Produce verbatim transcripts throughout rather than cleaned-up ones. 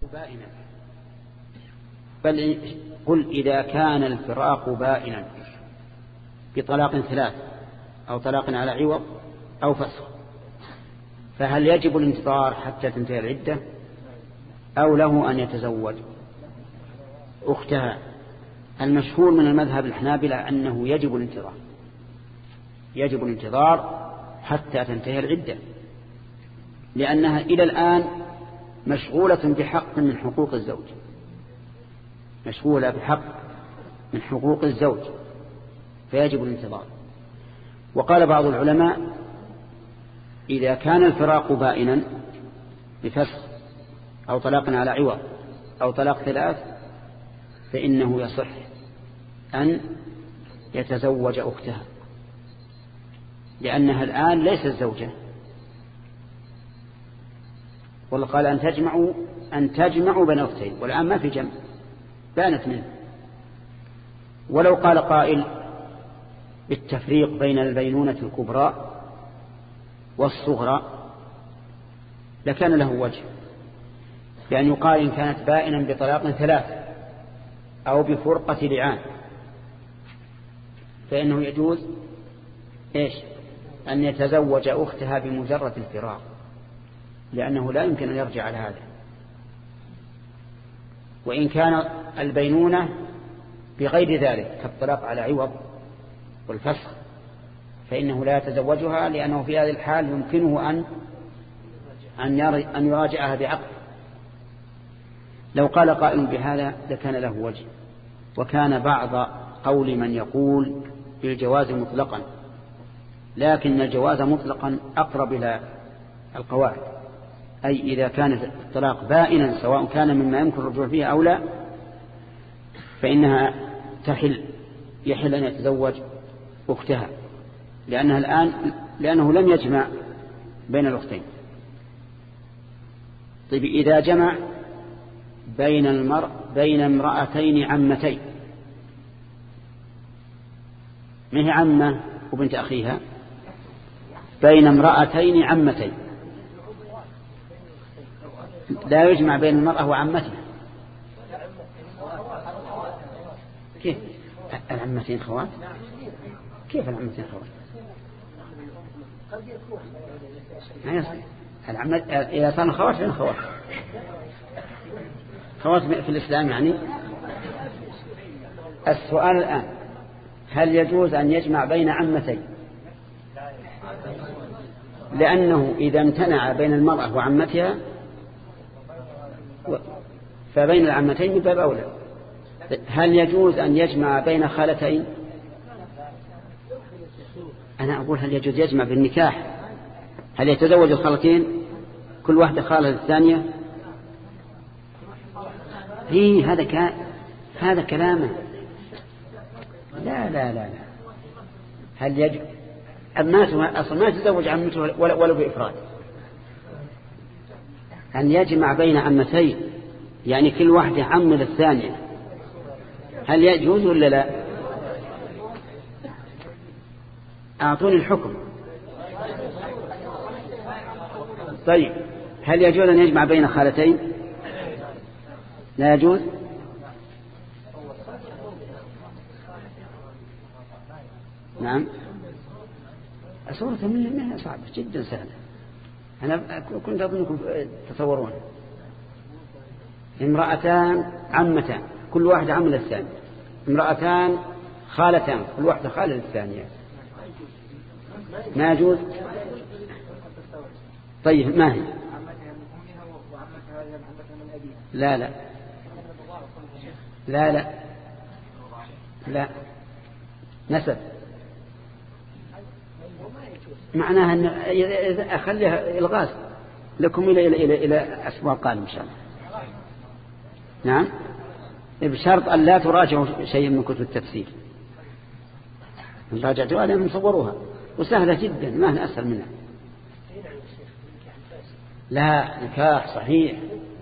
بائنا، بل قل إذا كان الفراق بائنا بطلاق ثلاث أو طلاق على عوض أو فسخ، فهل يجب الانتظار حتى تنتهي العدة أو له أن يتزوج أختها؟ المشهور من المذهب الحنابلة أنه يجب الانتظار، يجب الانتظار حتى تنتهي العدة، لأنها إلى الآن مشغولة بحق من حقوق الزوج، مشغولة بحق من حقوق الزوج، فيجب الانتظار. وقال بعض العلماء إذا كان الفراق بائنا بفسخ أو طلاق على عوض أو طلاق ثلاث فإنه يصح أن يتزوج أختها، لأنها الآن ليست زوجة. والله قال أن تجمعوا أن تجمعوا بين أختين، والآن ما في جمع، بانت منه. ولو قال قائل بالتفريق بين البينونة الكبرى والصغرى لكان له وجه، لأن يقال إن كانت بائنا بطلاق ثلاث أو بفرقة لعان فإنه يجوز إيش أن يتزوج أختها بمجرد الفراق، لأنه لا يمكن أن يرجع على هذا. وإن كان البينونة بغير ذلك كالطلاق على عوض والفسخ فإنه لا يتزوجها، لأنه في هذه الحال يمكنه أن أن يراجعها بعقد. لو قال قائل بهذا لكان له وجه. وكان بعض قول من يقول بالجواز مطلقا، لكن الجواز مطلقا أقرب إلى القواعد، أي إذا كان الطلاق بائنا سواء كان مما يمكن الرجوع فيه أو لا فإنها تحل يحل أن يتزوج أختها، لأنها الآن لأنه لم يجمع بين الأختين. طيب إذا جمع بين المرء بين امرأتين عمتين، ما هي عمة وبنت أخيها؟ بين امرأتين عمتين، لا يجمع بين المرأة وعمتها. كيف العمتين خوات؟ كيف العمتين خوات؟ العمة إذا صار خوات فين خوات؟ خوات في الإسلام يعني. السؤال الآن هل يجوز أن يجمع بين عمتين؟ لأنه إذا امتنع بين المرأة وعمتها فبين العمتين من باب أولى. هل يجوز أن يجمع بين خالتين؟ أنا أقول هل يجوز يجمع بالنكاح؟ هل يتزوج الخالتين كل واحدة خالة للثانية؟ إيه هذا ك... هذا كلامه. لا لا لا لا هل يجوز الناس أصلا ما يتزوج عمته ولا, ولا بإفراد. أن يجمع بين عمتين يعني كل واحدة عم للثانية، هل يجوز ولا لا؟ أعطوني الحكم. طيب هل يجوز أن يجمع بين خالتين؟ لا يجوز. نعم صورة منها صعبة جدا سهلة، أنا كنت أظنكم تصورون. امرأتان عمتان كل واحدة عم للثانية، امرأتان خالتان كل واحدة خالة للثانية، ما يجوز. طيب ما هي؟ لا لا لا لا لا نسب، معناها أن أخليها الغاز لكم إلى إلى إلى إلى أسبوع قادم إن شاء الله. نعم بشرط أن لا تراجعوا شيء من كتب التفسير. راجعتوا هذا مصوروها وسهلة جدا ما هي أسهل منها. لا نكاح صحيح،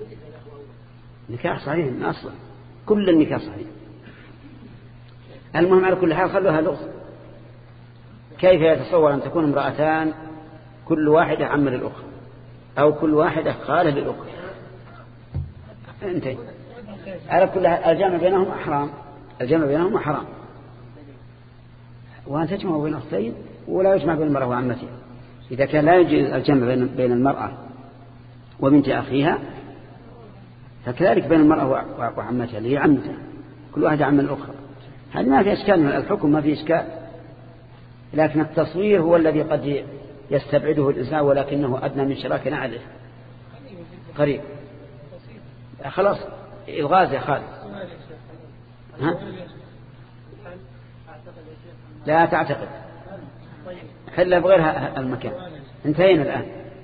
نكاح صحيح من أصلا، كل النكاح صحيح. المهم على كل حال خلوها لغز. كيف يتصور أن تكون امرأتان كل واحدة عم للأخرى أو كل واحدة خالة للأخرى؟ انتهي. على كل الجمع بينهم حرام، الجمع بينهم حرام، وأن تجمع بين أختين ولا يجمع بين المرأة وعمتها. إذا كان لا يجوز الجمع بين المرأة وبنت أخيها فكذلك بين المرأة وعمتها اللي هي عمتها، كل واحدة عم الأخرى. هذا ما في إشكال، من الحكم ما في إشكال، لكن التصوير هو الذي قد يستبعده الإنسان، ولكنه أدنى من شراك نعله قريب. خلاص الغاز يا خالد. ها؟ لا تعتقد، حل بغير المكان. انتهينا الآن.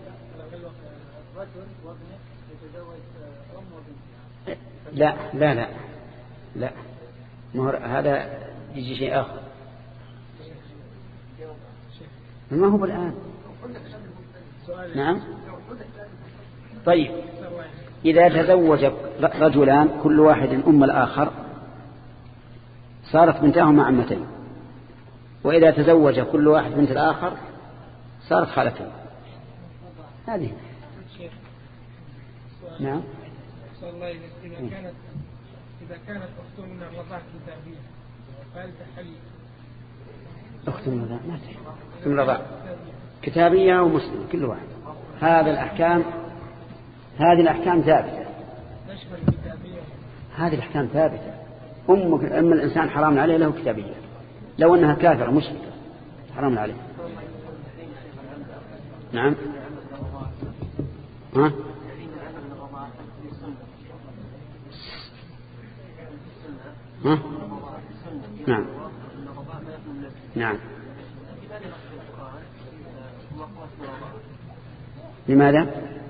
لا لا لا لا مهر هذا يجي شيء آخر، ما هو الآن. نعم. طيب إذا تزوج رجلان كل واحد أم الآخر صارت بنتاهما عمتين، وإذا تزوج كل واحد بنت الآخر صارت خالتين. هذه نعم. الله إذا كانت إذا كانت أخت من الرضاعة كتابية فهل تحل؟ أخت من الرضاعة ما تحل، أخت من الرضاعة كتابية ومسلمة كل واحد. هذا الأحكام هذه الأحكام ثابتة، هذه الأحكام ثابتة. أم أم الإنسان حرام عليه له كتابية، لو أنها كافرة مشركة حرام عليه. نعم. ها؟ ها؟ نعم نعم. لماذا؟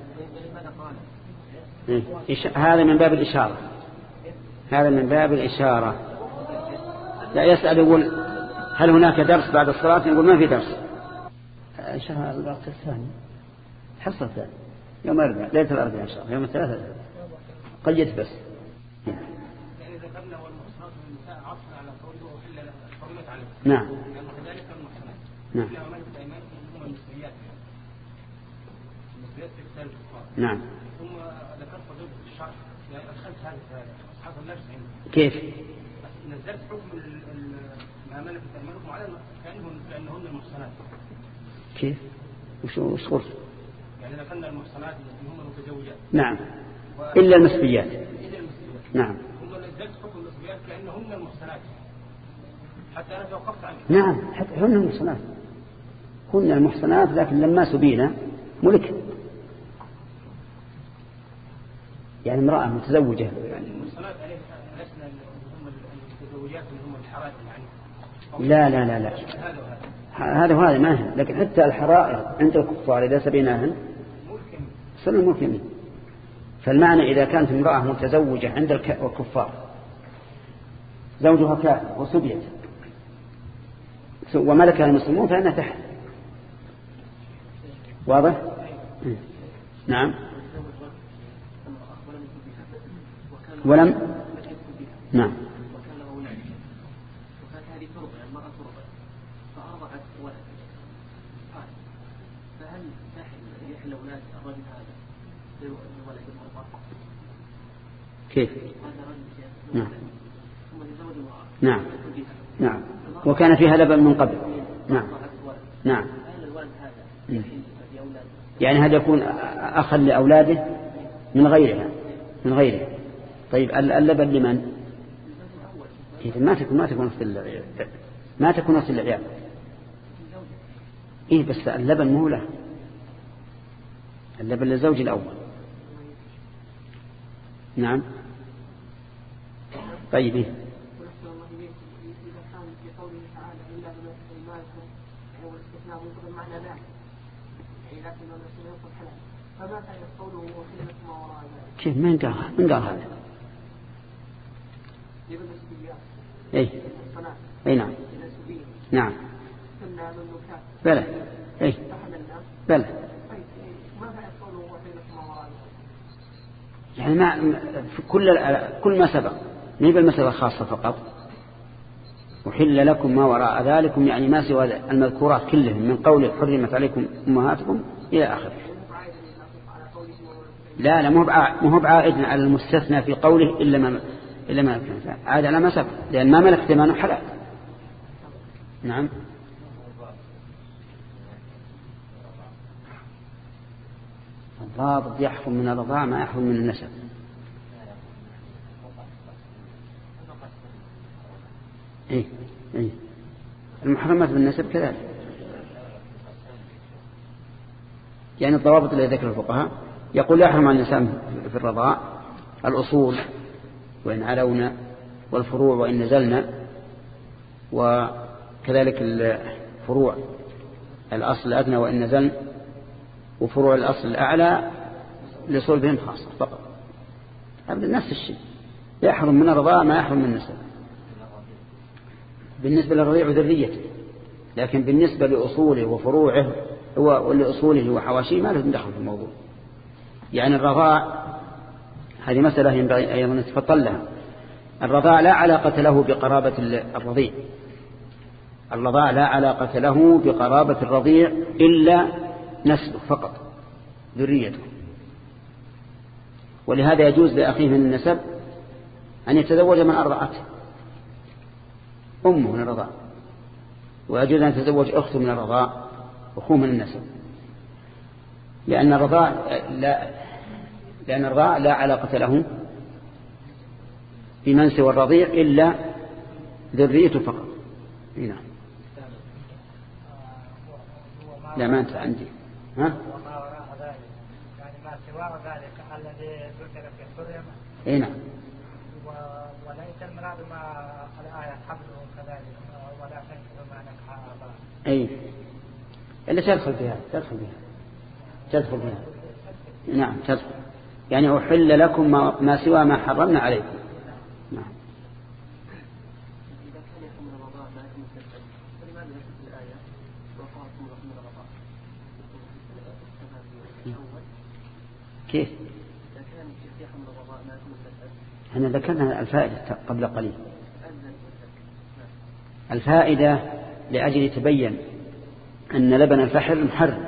إيه؟ هذا من باب الإشارة، هذا من باب الإشارة. لا يسأل يقول هل هناك درس بعد الصلاة؟ يقول ما في درس. إشارة الوقت الثاني حصة الثاني يوم أربعة ليلة الأربعاء إن شاء الله، يوم الثلاثاء قيد بس. نعم نعم نعم. ثم ذكرت فضيلة الشرح يعني أدخلت هذا أصحاب النفس كيف؟ نزلت حكم ما ملكت أيمانكم على كأنهم كأنهن المحصنات. كيف؟ وش وش قلت؟ يعني ذكرنا المحصنات التي هم المتزوجات. نعم. إلا المسبيات. إلا المسبيات. نعم. ثم نزلت حكم المسبيات كأنهن المحصنات حتى أنا توقفت عنه. نعم حتى هن المحصنات، هن المحصنات، لكن لما سبينا ملك. يعني امرأة متزوجة. يعني المحصنات لسنا هم المتزوجات هم الحرائر يعني. لا لا لا لا. هذا وهذا ما هي، لكن حتى الحرائر عند الكفار إذا سبيناهن صرنا ملكين. فالمعنى إذا كانت امرأة متزوجة عند الكفار زوجها كافر وسبيت وملكها المسلمون فإنها تحت. واضح؟ نعم. ولم نعم. وكان له ولد وكانت هذه ترضع المرأة ترضع فأرضعت ولد قال فهل تحل يحل أولاد الرجل هذا لولد المرأة؟ كيف؟ هذا رجل نعم ثم تزوج امرأة. نعم نعم. وكان فيها لبن من قبل. نعم نعم. هل الولد هذا يحل لأولاد؟ يعني هذا يكون أخا لأولاده من غيرها من غيرها. طيب اللبن لمن؟ إذا ما تكون ما تكون في العيال ما تكون في العيال. إيه بس اللبن مو له، اللبن للزوج الأول. نعم. طيب إيه؟ كيف من قال من قال هذا؟ اي اي نعم نعم بلى اي بلى. يعني ما في كل كل ما سبق ما هي بالمسألة الخاصة فقط. وحل لكم ما وراء ذلكم يعني ما سوى المذكورات كلهم من قول حرمت عليكم أمهاتكم إلى آخره. لا لا مو بعائد على المستثنى في قوله إلا ما إلا ما ملكت عاد على ما سبق، لأن ما ملكت أيمانه حلال. نعم. الضابط يحكم من الرضاع ما يحكم من النسب. إيه إيه المحرمات بالنسب كذلك، يعني الضوابط التي ذكر الفقهاء يقول يحرم على الإنسان في الرضاع الأصول وإن علونا، والفروع وإن نزلنا، وكذلك الفروع الأصل الأدنى وإن نزلنا، وفروع الأصل الأعلى لصلبهم خاصة فقط. أبدا نفس الشيء، يحرم من الرضاع ما يحرم من النسب بالنسبة للرضيع وذريته، لكن بالنسبة لأصوله وفروعه ولأصوله وحواشيه ما لهم دخل في الموضوع. يعني الرضاع هذه مسألة ينبغي أيضا نتفضل لها. الرضاع لا علاقة له بقرابة الرضيع، الرضاع لا علاقة له بقرابة الرضيع إلا نسله فقط، ذريته. ولهذا يجوز لأخيه من النسب أن يتزوج من أرضعته أمه من الرضاع، ويجوز أن يتزوج أخته من الرضاع أخوه من النسب، لأن الرضاع لا لأن الرضاع لا علاقة له بمن سوى الرضيع إلا ذريته فقط. هنا لا ما أنت عندي ها؟ وما وراء ذلك يعني ما سوى ذلك الذي ذكر في الحرمة. اي نعم. وليس المراد ما الآية حبله كذلك ولا تنكحوا ما نكح آباء. اي إلا تدخل فيها تدخل فيها تدخل فيها نعم تدخل، يعني أحل لكم ما, ما سوى ما حرمنا عليكم. نعم. إذا كان يحكم رمضان ما يكون مسلسل فلماذا يحكم الآية وقالكم رحم رمضان كيف؟ إذا كان يحكم رمضان ما يكون مسلسل. احنا ذكرنا الفائدة قبل قليل. الفائدة لأجل يتبين أن لبن الفحل محرم،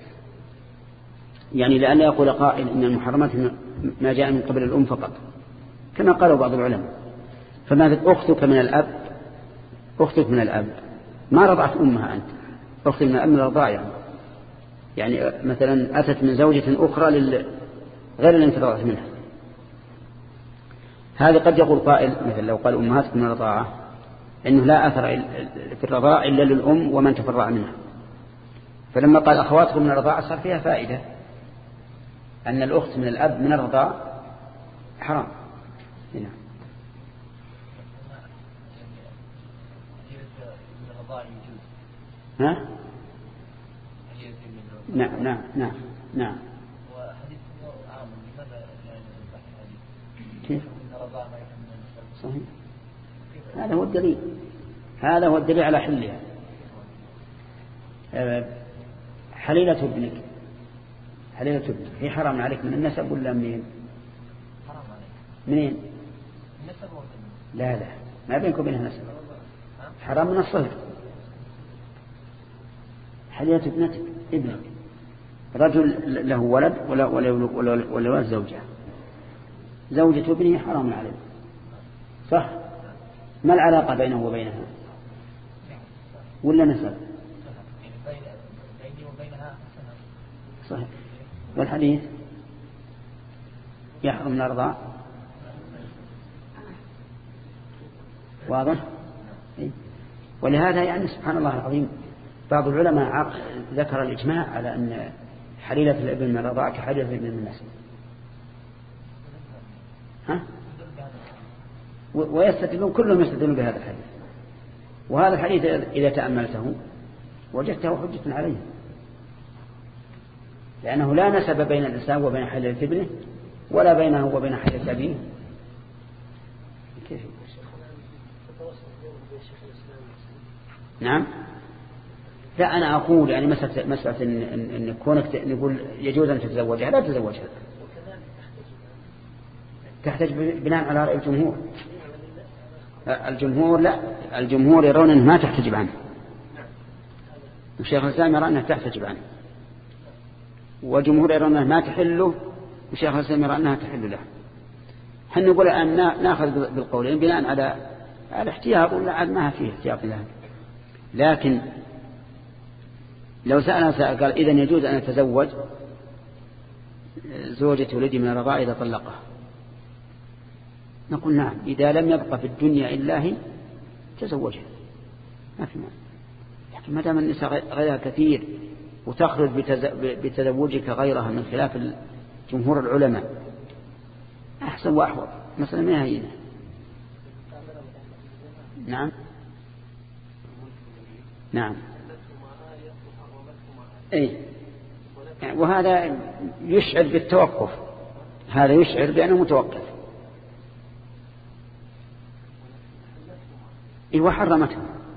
يعني لأن يقول قائل إن المحرمات ما جاء من قبل الأم فقط كما قالوا بعض العلماء. فماذا أختك من الأب؟ أختك من الأب ما رضعت أمها أنت، أختك من الأب من الرضاع، يعني. يعني مثلا أتت من زوجة أخرى لل... غير اللي انت رضعت منها. هذا قد يقول قائل مثل لو قال أمهاتك من الرضاعة إنه لا أثر في الرضاع إلا للأم ومن تفرع منها، فلما قال أخواتكم من الرضاعة صار فيها فائدة أن الأخت من الأب من الرضاع حرام. هنا ها؟ نعم نعم نعم نعم. كيف؟ صحيح. هذا هو الدليل، هذا هو الدليل على حلها. حليلة ابنك حليلة ابنك هي حرام عليك من النسب ولا منين؟ حرام عليك منين؟ النسب ولا لا لا ما بينك وبينها نسب، حرام من الصهر. حليلة ابنتك ابنك رجل له ولد ولا ولا ولا ولا ولد زوجة، زوجة ابنه حرام عليه صح؟ ما العلاقة بينه وبينها ولا نسب؟ صحيح. والحديث يحرم من الرضاع واضح. ولهذا يعني سبحان الله العظيم بعض العلماء ذكر الإجماع على أن حليلة الابن من الرضاع كحليلة الابن من النسب، ها؟ ويستدلون كلهم يستدلون بهذا الحديث، وهذا الحديث إذا تأملته وجدته حجة عليه، لأنه لا نسب بين الإنسان وبين حليلة ابنه ولا بينه وبين حليلة أبيه. كيف؟ نعم. لا أنا أقول يعني مسألة مسألة إن, إن, إن كونك نقول يجوز أن تتزوجها لا تتزوجها، تحتاج بناء على رأي الجمهور. الجمهور لا الجمهور يرون أنه ما تحتجب عنه، والشيخ الإسلام يرى أنها تحتجب عنه، وجمهور يرون أنه ما تحله وشيخ الإسلام يرى أنها تحل له. حن نقول الآن نأخذ بالقولين بناء على الاحتياط، ولا ما فيه احتياط لها. لكن لو سألنا سأل قال إذن يجوز أن يتزوج زوجة ولدي من الرضاع إذا طلقها، نقول نعم إذا لم يبقى في الدنيا إلا هي تزوجها ما في معنى. لكن ما دام النساء غيرها كثير وتخرج بتزوجك غيرها من خلاف جمهور العلماء أحسن وأحوط، مثلا ما هي هنا. نعم نعم أي، وهذا يشعر بالتوقف، هذا يشعر بأنه متوقف. إيه وحرمته،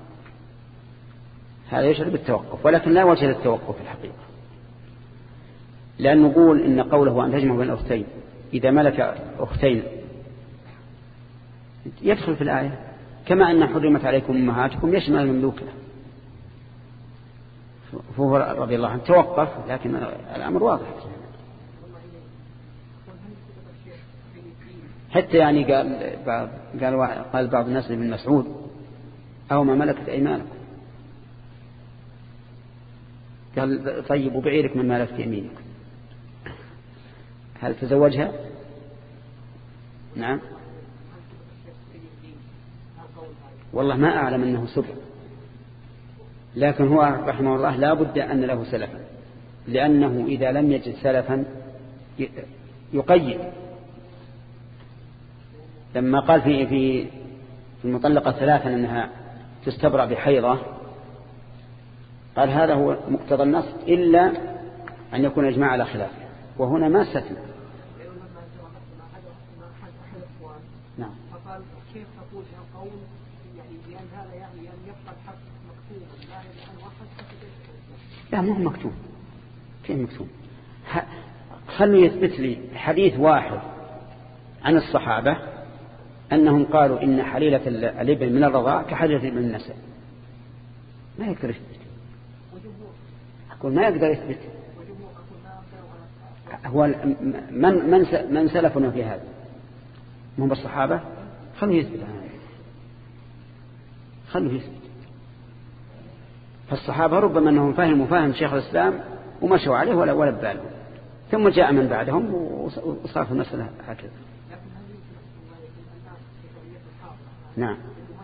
هذا يشعر بالتوقف، ولكن لا وجه للتوقف الحقيقة، لأن نقول إن قوله أن تجمع بين الأختين إذا ملك أختين يدخل في الآية، كما أن حرمت عليكم أمهاتكم يشمل المملوكة. فهو رضي الله عنه توقف، لكن الأمر واضح. حتى يعني قال قال قال بعض الناس لابن مسعود أو ما ملكت أيمانكم، قال طيب وبعيرك من ملكت يمينكم، هل تزوجها؟ نعم والله ما أعلم أنه سر، لكن هو رحمه الله لا بد أن له سلفا، لأنه إذا لم يجد سلفا يقيد. لما قال في في في المطلقة ثلاثا أنها تستبرأ بحيضة، قال هذا هو مقتضى النص إلا أن يكون إجماع على خلافه، وهنا ما استثنى. نعم. فقال كيف تقول يا قول يعني بأن هذا يعني أن يبقى الحق مكتوب لا يجعل واحد. لا مو مكتوب، كيف مكتوب؟ خلوا يثبت لي حديث واحد عن الصحابة أنهم قالوا إن حليلة الابن من الرضاع كحليلة الابن من النساء، ما يقدر يثبت. أقول ما يقدر يثبت. هو من من من سلفنا في هذا؟ هم بالصحابة، خلوا يثبت هذا، خلوا يثبت. فالصحابة ربما أنهم فهموا فهم شيخ الإسلام ومشوا عليه ولا ولا بالهم، ثم جاء من بعدهم وصار في المسألة هكذا. نعم.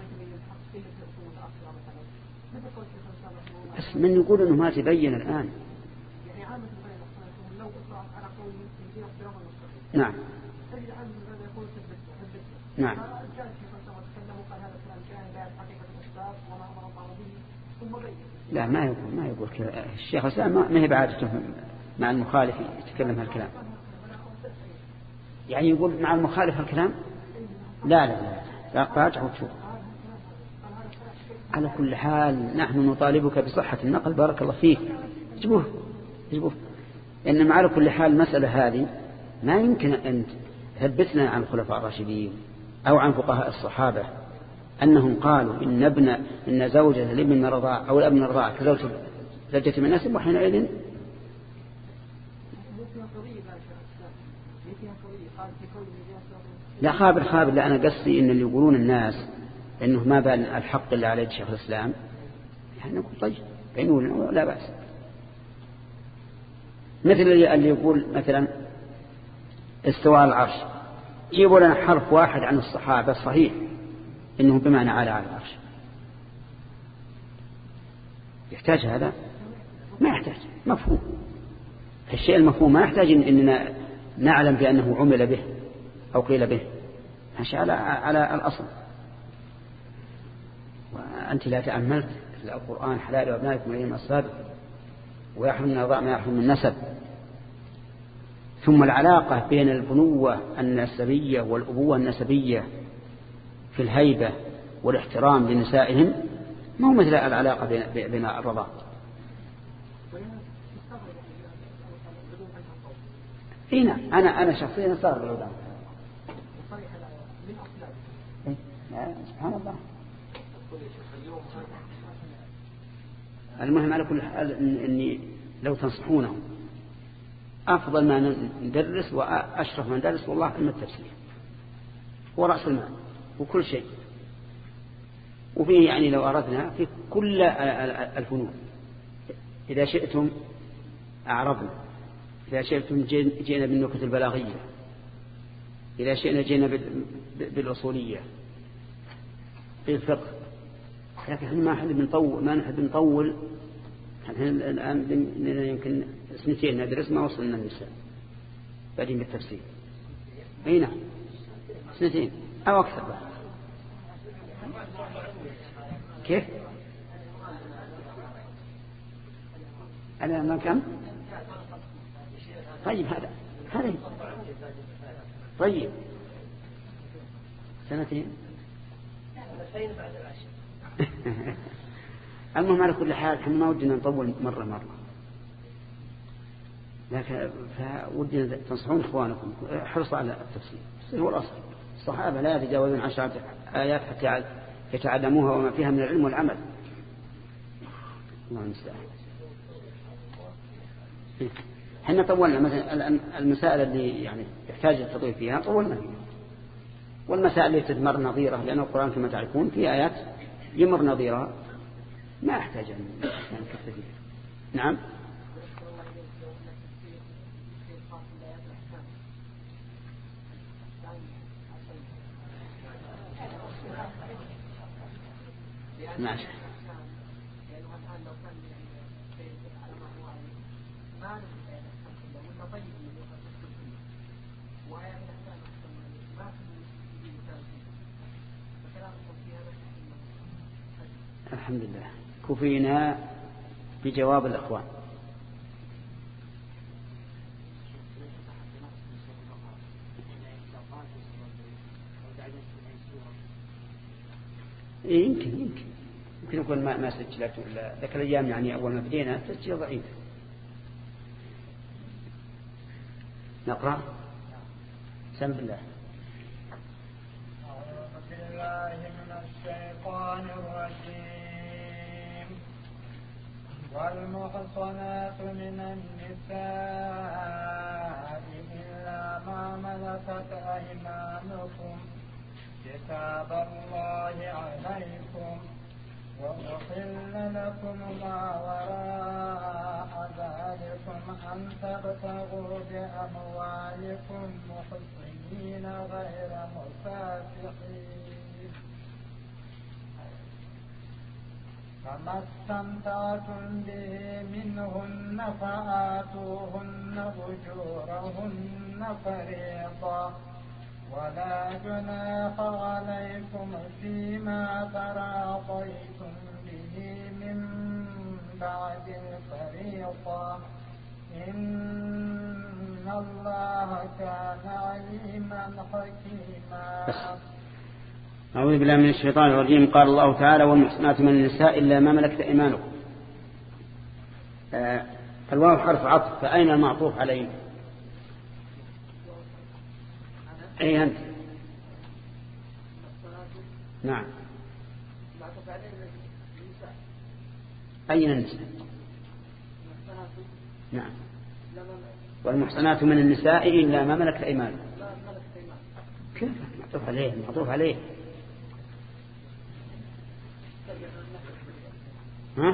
بس من يقول أنه ما تبين الآن. نعم نعم. لا ما يقول ما يقول كذا الشيخ الإسلام، ما هي بعادته مع المخالف يتكلم هالكلام، يعني يقول مع المخالف هالكلام. لا لا لا, لا راجع وتشوف. على كل حال نحن نطالبك بصحة النقل، بارك الله فيك، جبوه جبوه. إنما على كل حال المسألة هذه ما يمكن أن تثبتنا عن الخلفاء الراشدين أو عن فقهاء الصحابة أنهم قالوا إن ابن إن زوجة الابن من الرضاع أو الابن من الرضاع كزوجة زوجة من نسب، وحينئذ لا خابر خابر. لا أنا قصدي إن اللي يقولون الناس إنه ما بان الحق اللي عليه شيخ الإسلام، يعني نقول طيب بينوا لا بأس. مثل اللي يقول مثلا استواء العرش، جيبوا لنا حرف واحد عن الصحابة صحيح إنه بمعنى على على العرش. يحتاج هذا؟ ما يحتاج، مفهوم. الشيء المفهوم ما يحتاج إننا نعلم بأنه عمل به أو قيل به، ماشي على على الأصل. وأنت لا تأملت القرآن حلال وأبنائكم إليهم السابق ويحرم من الرضاع ما يحرم من النسب، ثم العلاقة بين البنوة النسبية والأبوة النسبية في الهيبة والاحترام لنسائهم ما هو مثل العلاقة بين بين الرضاع. هنا أنا أنا شخصيا صار بالوضع. سبحان الله. المهم على كل حال إني لو تنصحونهم أفضل ما ندرس وأشرف ما ندرس والله علم التفسير هو رأس المال وكل شيء. وفيه يعني لو أردنا في كل الفنون، إذا شئتم أعرضنا، إذا شئتم جئنا بالنكت البلاغية، إذا شئنا جئنا بالأصولية، بالفقه. لكن احنا ما نحب نطول ما نحب نطول الآن يمكن سنتين ندرس ما وصلنا النساء بعدين بالتفسير. أي نعم سنتين أو أكثر بقى. كيف أنا ما كم طيب هذا هذا طيب سنتين المهم على كل حال احنا ما ودنا نطول مرة مرة، لكن فودنا تنصحون إخوانكم حرصوا على التفسير. هو الأصل الصحابة لا يتجاوزون عشرة آيات حتى يتعلموها وما فيها من العلم والعمل. الله المستعان. احنا طولنا مثلا المسائل اللي يعني يحتاج التطويل فيها طولنا فيها، والمسائل التي تمر نظيرة لأن القرآن كما تعرفون في آيات يمر نظيرة ما أحتاج أن نكفر فيها. نعم ماشي. الحمد لله كفينا بجواب الأخوان. يمكن يمكن يمكن يكون ما ما سجلت ولا ذاك الأيام يعني أول ما بدينا تسجيل ضعيف. نقرأ سم بالله. أعوذ بالله من الشيطان الرجيم. والمحصنات من النساء إلا ما ملكت أيمانكم كتاب الله عليكم وأحل لكم ما وراء ذلكم أن تبتغوا بأموالكم محصنين غير مسافحين فما استمتعتم به منهن فآتوهن أجورهن فريضة ولا جناح عليكم فيما تراضيتم به من بعد الفريضة إن الله كان عليما حكيما. أعوذ بالله من الشيطان الرجيم. قال الله تعالى والمحصنات من النساء إلا ما ملكت أيمانكم. آه الواو حرف عطف فأين المعطوف عليه؟ أي أنت؟ نعم أين النساء؟ نعم والمحصنات من النساء إلا ما ملكت أيمانكم. كيف معطوف عليه؟ معطوف عليه ها؟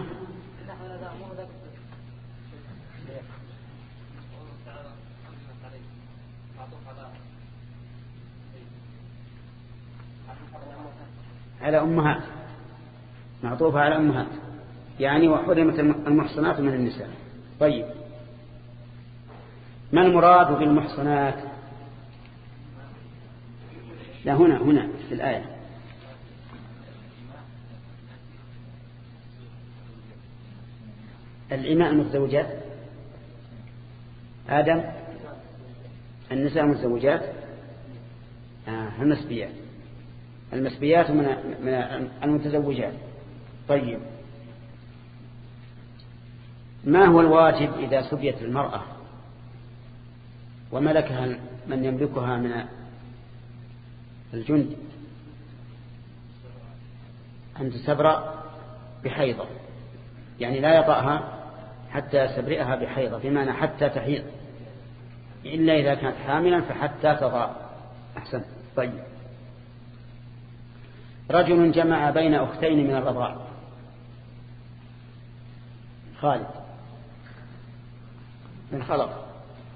على أمهات معطوفة على أمهات يعني وحرمت المحصنات من النساء. طيب ما المراد بالمحصنات؟ لا هنا هنا في الآية الإماء المتزوجات آدم النساء المتزوجات آه المسبيات المسبيات من من المتزوجات. طيب ما هو الواجب إذا سبيت المرأة وملكها من يملكها من الجند؟ أن تستبرأ بحيضة يعني لا يطأها حتى يستبرئها بحيضة بمعنى حتى تحيض إلا إذا كانت حاملا فحتى تضع. أحسن. طيب. رجل جمع بين أختين من الرضاع. خالد من خلق.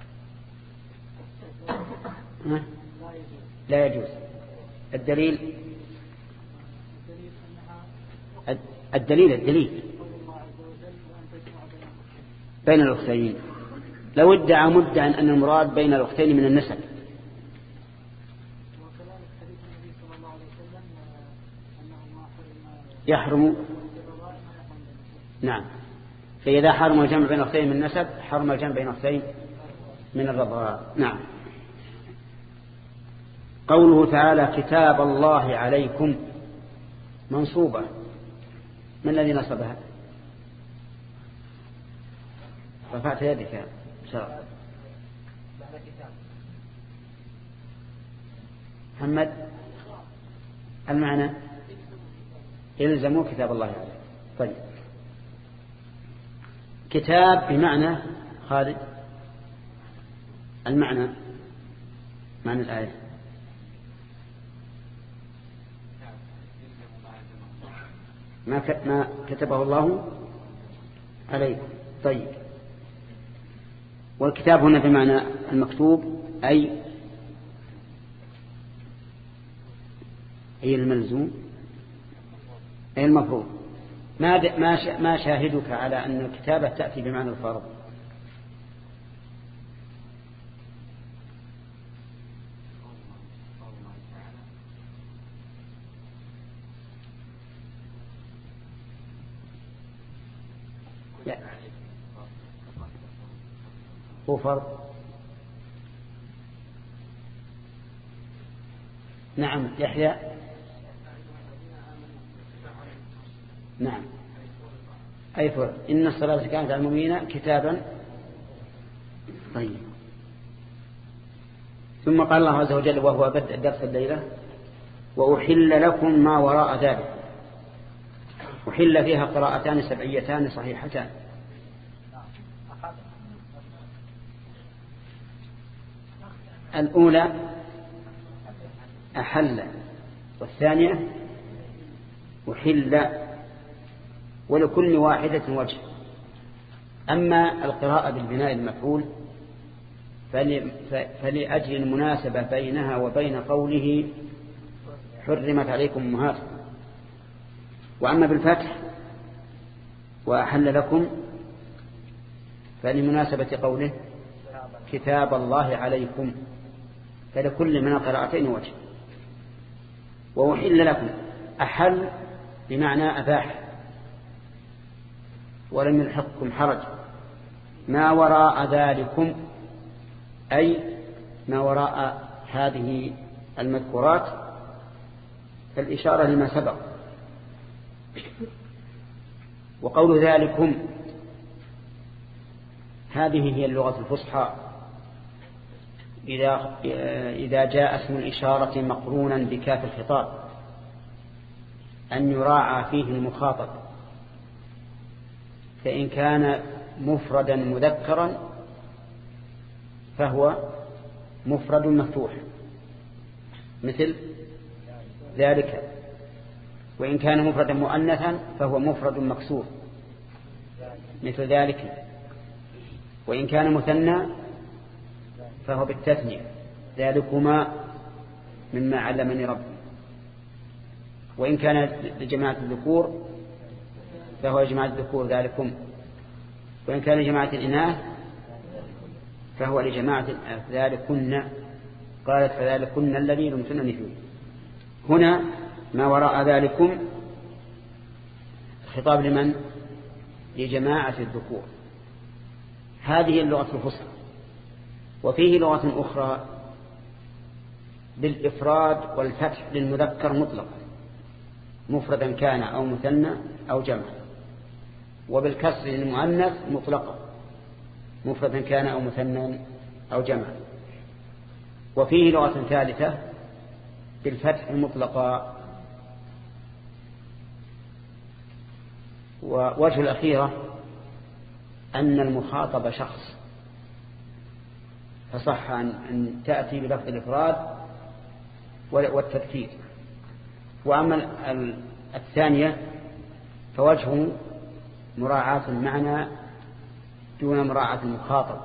لا يجوز. الدليل الدليل الدليل بين الأختين. لو ادعى مدعى أن المراد بين الأختين من النسب. يحرم. نعم. فإذا حرم الجمع بين أختين من النسب حرم الجمع بين أختين من الرضاعة. نعم. قوله تعالى كتاب الله عليكم منصوبة، من الذي نصبها؟ رفعت يدك يا شرف. محمد المعنى إلزموا كتاب الله عليكم. طيب. كتاب بمعنى خالد المعنى معنى الآية ما ما كتبه الله عليكم. طيب. والكتاب هنا بمعنى المكتوب أي أي الملزوم أي المفروض. ما ما ما شاهدك على أن الكتابة تأتي بمعنى الفرض؟ لا هو فرض. نعم يحيى. نعم أي فرض. إن الصلاة كانت على المؤمنين كتابا. طيب. ثم قال الله عز وجل وهو بدء درس الليلة وأحل لكم ما وراء ذلك. أحل فيها قراءتان سبعيتان صحيحتان. الأولى أحل والثانية أحل، ولكل واحدة وجه. أما القراءة بالبناء المفعول فلأجل المناسبة بينها وبين قوله حرمت عليكم أمهاتكم. وأما بالفتح وأحل لكم فلمناسبة قوله كتاب الله عليكم، فلكل من القراءتين وجه. وأحل لكم أحل بمعنى أباح ولم يلحقكم حرج. ما وراء ذلكم أي ما وراء هذه المذكورات، الإشارة لما سبق. وقول ذلكم هذه هي اللغة الفصحى إذا إذا جاء اسم الإشارة مقرونا بكاف الخطاب أن يراعى فيه المخاطب. فإن كان مفردا مذكرا فهو مفرد مفتوح مثل ذلك، وإن كان مفردا مؤنثا فهو مفرد مكسور مثل ذلك، وإن كان مثنى فهو بالتثنية ذلكما مما علمني ربي، وإن كان لجماعة الذكور فهو جماعة الذكور ذلكم، وإن كان لجماعة الإناث فهو لجماعة ذلكن. قالت فذلكن الذي لمتنني فيه. هنا ما وراء ذلكم خطاب لمن؟ لجماعة الذكور. هذه اللغة الفصحى. وفيه لغة أخرى بالإفراد والفتح للمذكر مطلقا مفردا كان أو مثنى أو جمع، وبالكسر للمؤنث مطلقا مفردا كان أو مثنى أو جمع. وفيه لغة ثالثة بالفتح المطلقا. ووجه الأخيرة أن المخاطب شخص فصح أن تأتي بلفظ الإفراد والتذكير. وأما الثانية فوجه مراعاة المعنى دون مراعاة المخاطب،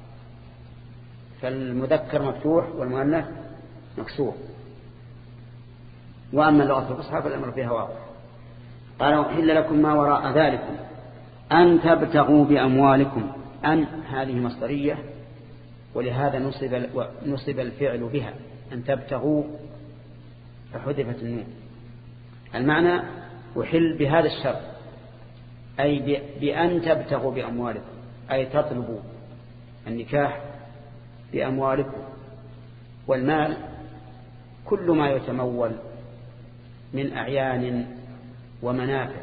فالمذكر مفتوح والمؤنث مكسور. وأما اللغة الفصحى فالأمر فيها واضح. قال وأحل لكم ما وراء ذلكم أن تبتغوا بأموالكم. أن هذه مصدرية ولهذا نصب نصب الفعل بها، أن تبتغوا فحذفت النون. المعنى وحل بهذا الشرط أي بأن تبتغوا بأموالكم، أي تطلبوا النكاح بأموالكم. والمال كل ما يتمول من أعيان ومنافع،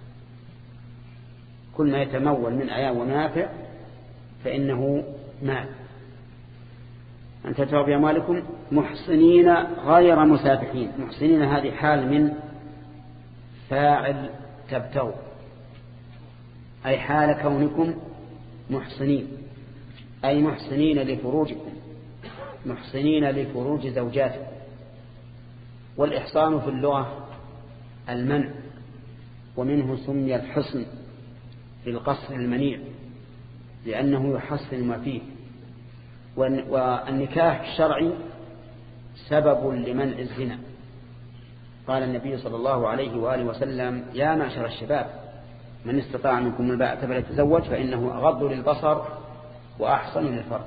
كل ما يتمول من أعيان ومنافع فإنه مال. أن تبتغوا بأموالكم محصنين غير مسافحين. محصنين هذه حال من فاعل تبتغوا، أي حال كونكم محصنين، أي محصنين لفروجكم، محصنين لفروج زوجاتكم. والإحصان في اللغة المنع، ومنه سمي الحصن للقصر المنيع لأنه يحصن ما فيه. والنكاح الشرعي سبب لمنع الزنا. قال النبي صلى الله عليه وآله وسلم يا معشر الشباب من استطاع منكم الباءة فليتزوج فإنه أغض للبصر وأحصن للفرج.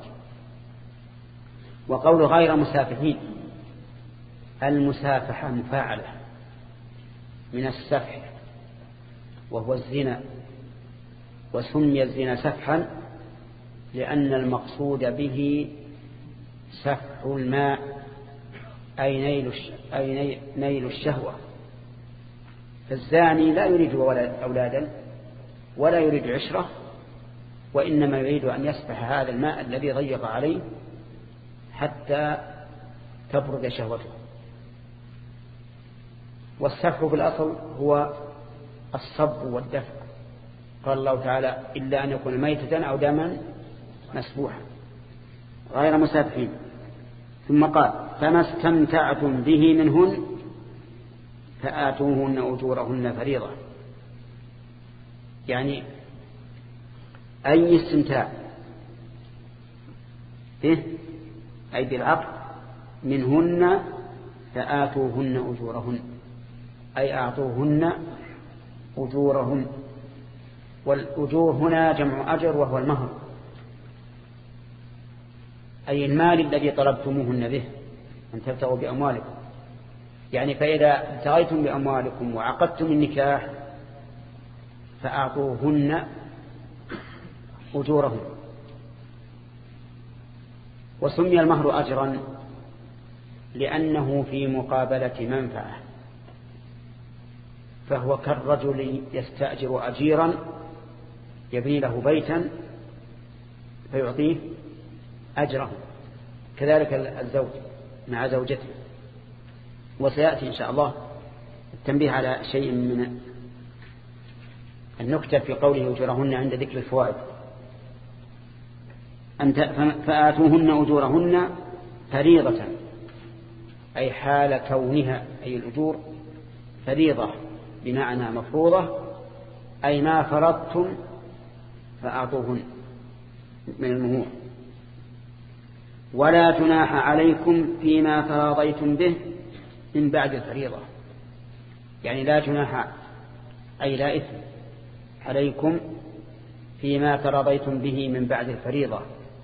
وقول غير مسافحين، المسافحة مفاعلة من السفح وهو الزنا، وسمي الزنا سفحا لأن المقصود به سفح الماء أي نيل, أي نيل الشهوة. فالزاني لا يريد أولادا ولا يريد عشرة، وإنما يريد أن يسفح هذا الماء الذي ضيق عليه حتى تبرد شهوته. والسفح في الأصل هو الصب والدفع. قال الله تعالى إلا أن يكون ميتة أو دما مسفوحا غير مسافحين. ثم قال فما استمتعتم به منهن فآتوهن أجورهن فريضة. يعني أي استمتاع به أي بالعقد منهن فآتوهن أجورهن، أي أعطوهن أجورهن. والأجور هنا جمع أجر وهو المهر، أي المال الذي طلبتموهن به أن تبتغوا بأموالكم. يعني فإذا ابتغيتم بأموالكم وعقدتم النكاح فأعطوهن أجورهن. وسمي المهر أجرا لأنه في مقابلة منفعة، فهو كالرجل يستأجر أجيرا يبني له بيتا فيعطيه أجره، كذلك الزوج مع زوجته. وسيأتي إن شاء الله التنبيه على شيء من النكتة في قوله أجورهن عند ذكر الفوائد. فآتوهن أجورهن فريضة أي حال كونها، أي الأجور فريضة بمعنى مفروضة، أي ما فرضتم فأعطوهن من المهور. ولا جناح عليكم فيما تراضيتم به من بعد الفريضة. يعني لا جناح أي لا إثم عليكم فيما تراضيتم به من بعد الفريضة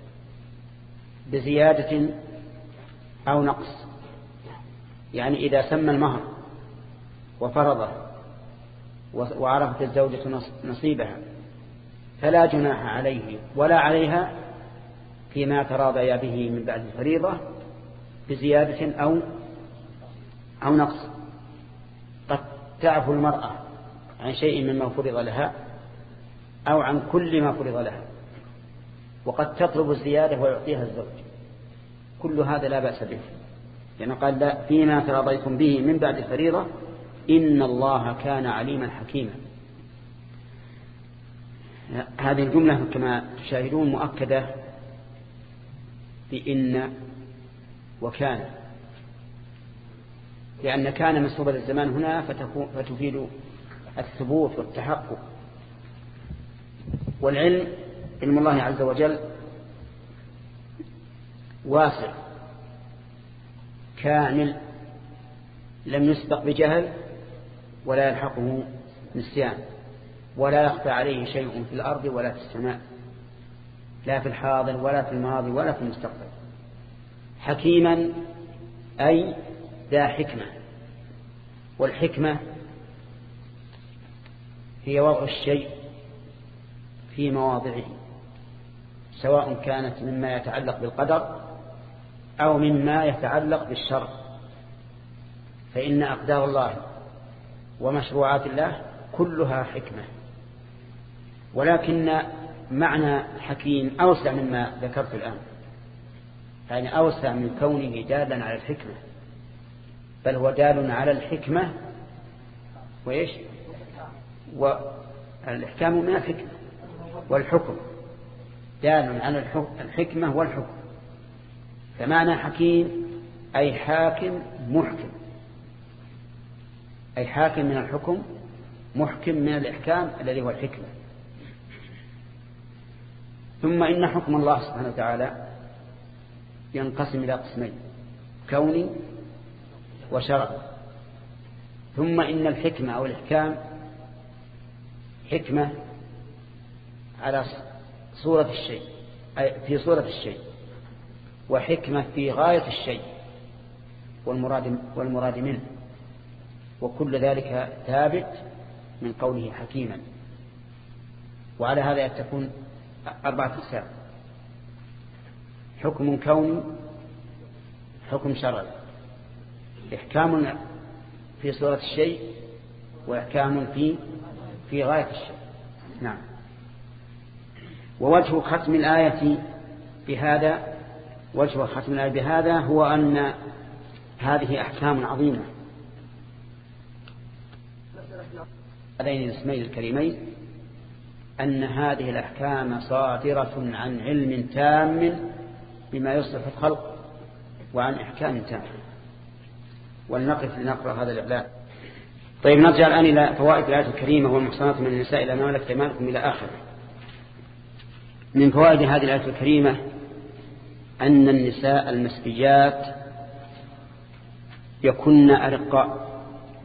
بزيادة أو نقص. يعني إذا سمى المهر وفرضه وعرفت الزوجة نصيبها فلا جناح عليه ولا عليها فيما تراضيا به من بعد الفريضة بزيادة أو أو نقص. قد تعفو المرأة عن شيء مما فرض لها أو عن كل ما فرض لها، وقد تطلب الزيادة ويعطيها الزوج، كل هذا لا بأس به. يعني قال لا فيما تراضيتم به من بعد الفريضة إن الله كان عليما حكيما. هذه الجملة كما تشاهدون مؤكدة بإن وكان، لأن كان مسلوبة الزمان هنا فتفيد الثبوت والتحقق. والعلم علم الله عز وجل واسع كامل، لم يسبق بجهل ولا يلحقه نسيان، ولا يخفى عليه شيء في الأرض ولا في السماء، لا في الحاضر ولا في الماضي ولا في المستقبل. حكيما أي ذا حكمة، والحكمة هي وضع الشيء في مواضعه، سواء كانت مما يتعلق بالقدر أو مما يتعلق بالشرع، فإن أقدار الله ومشروعات الله كلها حكمة. ولكن معنى حكيم أوسع مما ذكرت الآن، يعني أوسع من كونه دالا على الحكمة، بل هو دال على الحكمة وإيش والإحكام من الحكمة والحكم، دال على الحكمة والحكم. فمعنى حكيم أي حاكم محكم، أي حاكم من الحكم محكم من الإحكام الذي هو الحكمة. ثم إن حكم الله سبحانه وتعالى ينقسم إلى قسمين، كوني وشرعي. ثم إن الحكمة أو الإحكام حكمة على صورة الشيء، أي في صورة الشيء، وحكمة في غاية الشيء والمراد, والمراد منه، وكل ذلك ثابت من قوله حكيما. وعلى هذا تكون أربعة أقسام: حكم كوني، حكم شرعي، إحكام في صورة الشيء، وإحكام في في غاية الشيء. نعم. ووجه ختم الآية بهذا وجه ختم الآية بهذا هو أن هذه أحكام عظيمة. هذين الاسمين الكريمين أن هذه الأحكام صادرة عن علم تام بما يصلح الخلق وعن إحكام تام. ولنقف لنقرأ هذا الإعلان. طيب، نرجع الآن إلى فوائد الآية الكريمة: والمحصنات من النساء إلا ما ملكت أيمانكم إلى آخره. من فوائد هذه الآية الكريمة أن النساء المسبيات يكن أرقاء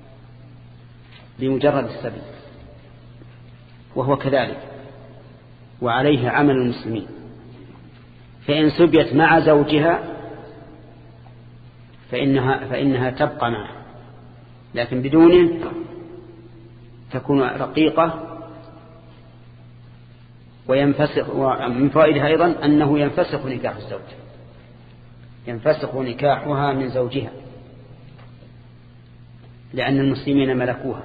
بمجرد السبي، وهو كذلك، وعليه عمل المسلمين. فإن سبيت مع زوجها فإنها, فإنها تبقى معه، لكن بدونه تكون رقيقة. وينفسخ، ومن فوائدها أيضا أنه ينفسخ نكاح الزوج، ينفسخ نكاحها من زوجها، لأن المسلمين ملكوها.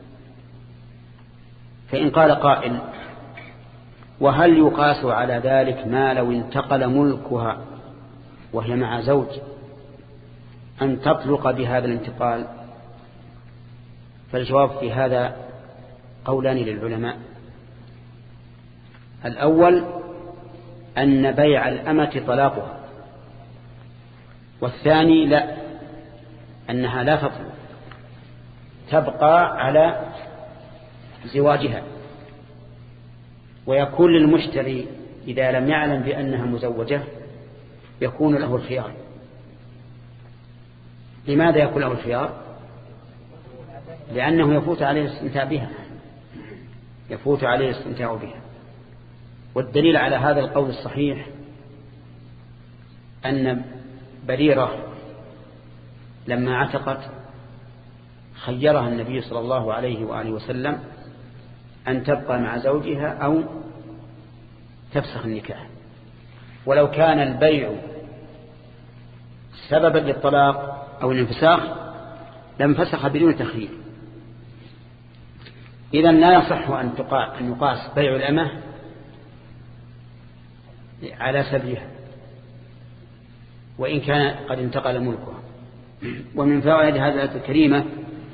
فإن قال قائل: وهل يقاس على ذلك ما لو انتقل ملكها وهي مع زوج أن تطلق بهذا الانتقال؟ فالجواب في هذا قولان للعلماء: الأول أن بيع الأمة طلاقها، والثاني لا، أنها لا تطلق، تبقى على زواجها. ويكون للمشتري إذا لم يعلم بأنها مزوجة يكون له الخيار. لماذا يكون له الخيار؟ لأنه يفوت عليه الاستمتاع بها، يفوت عليه الاستمتاع بها. والدليل على هذا القول الصحيح أن بريرة لما عتقت خيرها النبي صلى الله عليه وآله وسلم أن تبقى مع زوجها أو تفسخ النكاح. ولو كان البيع سببا للطلاق أو الانفساخ لانفسخ بدون تخيير. إذن لا يصح أن يقاس بيع الأمة على سبيها وإن كان قد انتقل ملكها. ومن فوائد هذه الآية الكريمة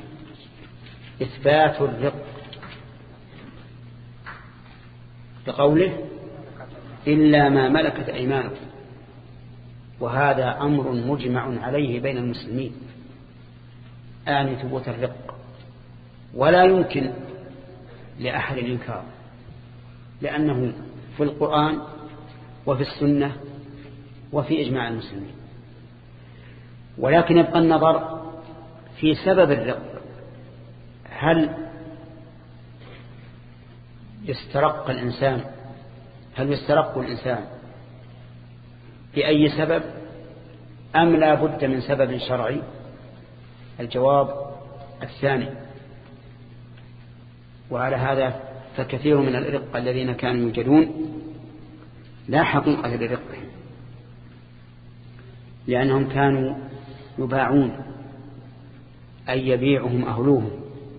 إثبات الرق بقوله: إلا ما ملكت أيمانكم. وهذا أمر مجمع عليه بين المسلمين آن ثبوت الرق، ولا يمكن لأحد الإنكار، لأنه في القرآن وفي السنة وفي إجماع المسلمين. ولكن يبقى النظر في سبب الرق، هل يسترق الإنسان هل يسترق الإنسان بأي سبب أم لا بد من سبب شرعي؟ الجواب الثاني. وعلى هذا فكثير من الإرقة الذين كانوا يوجدون لا حقيقة لرقهم، لأنهم كانوا يباعون، أي يبيعهم أهلوهم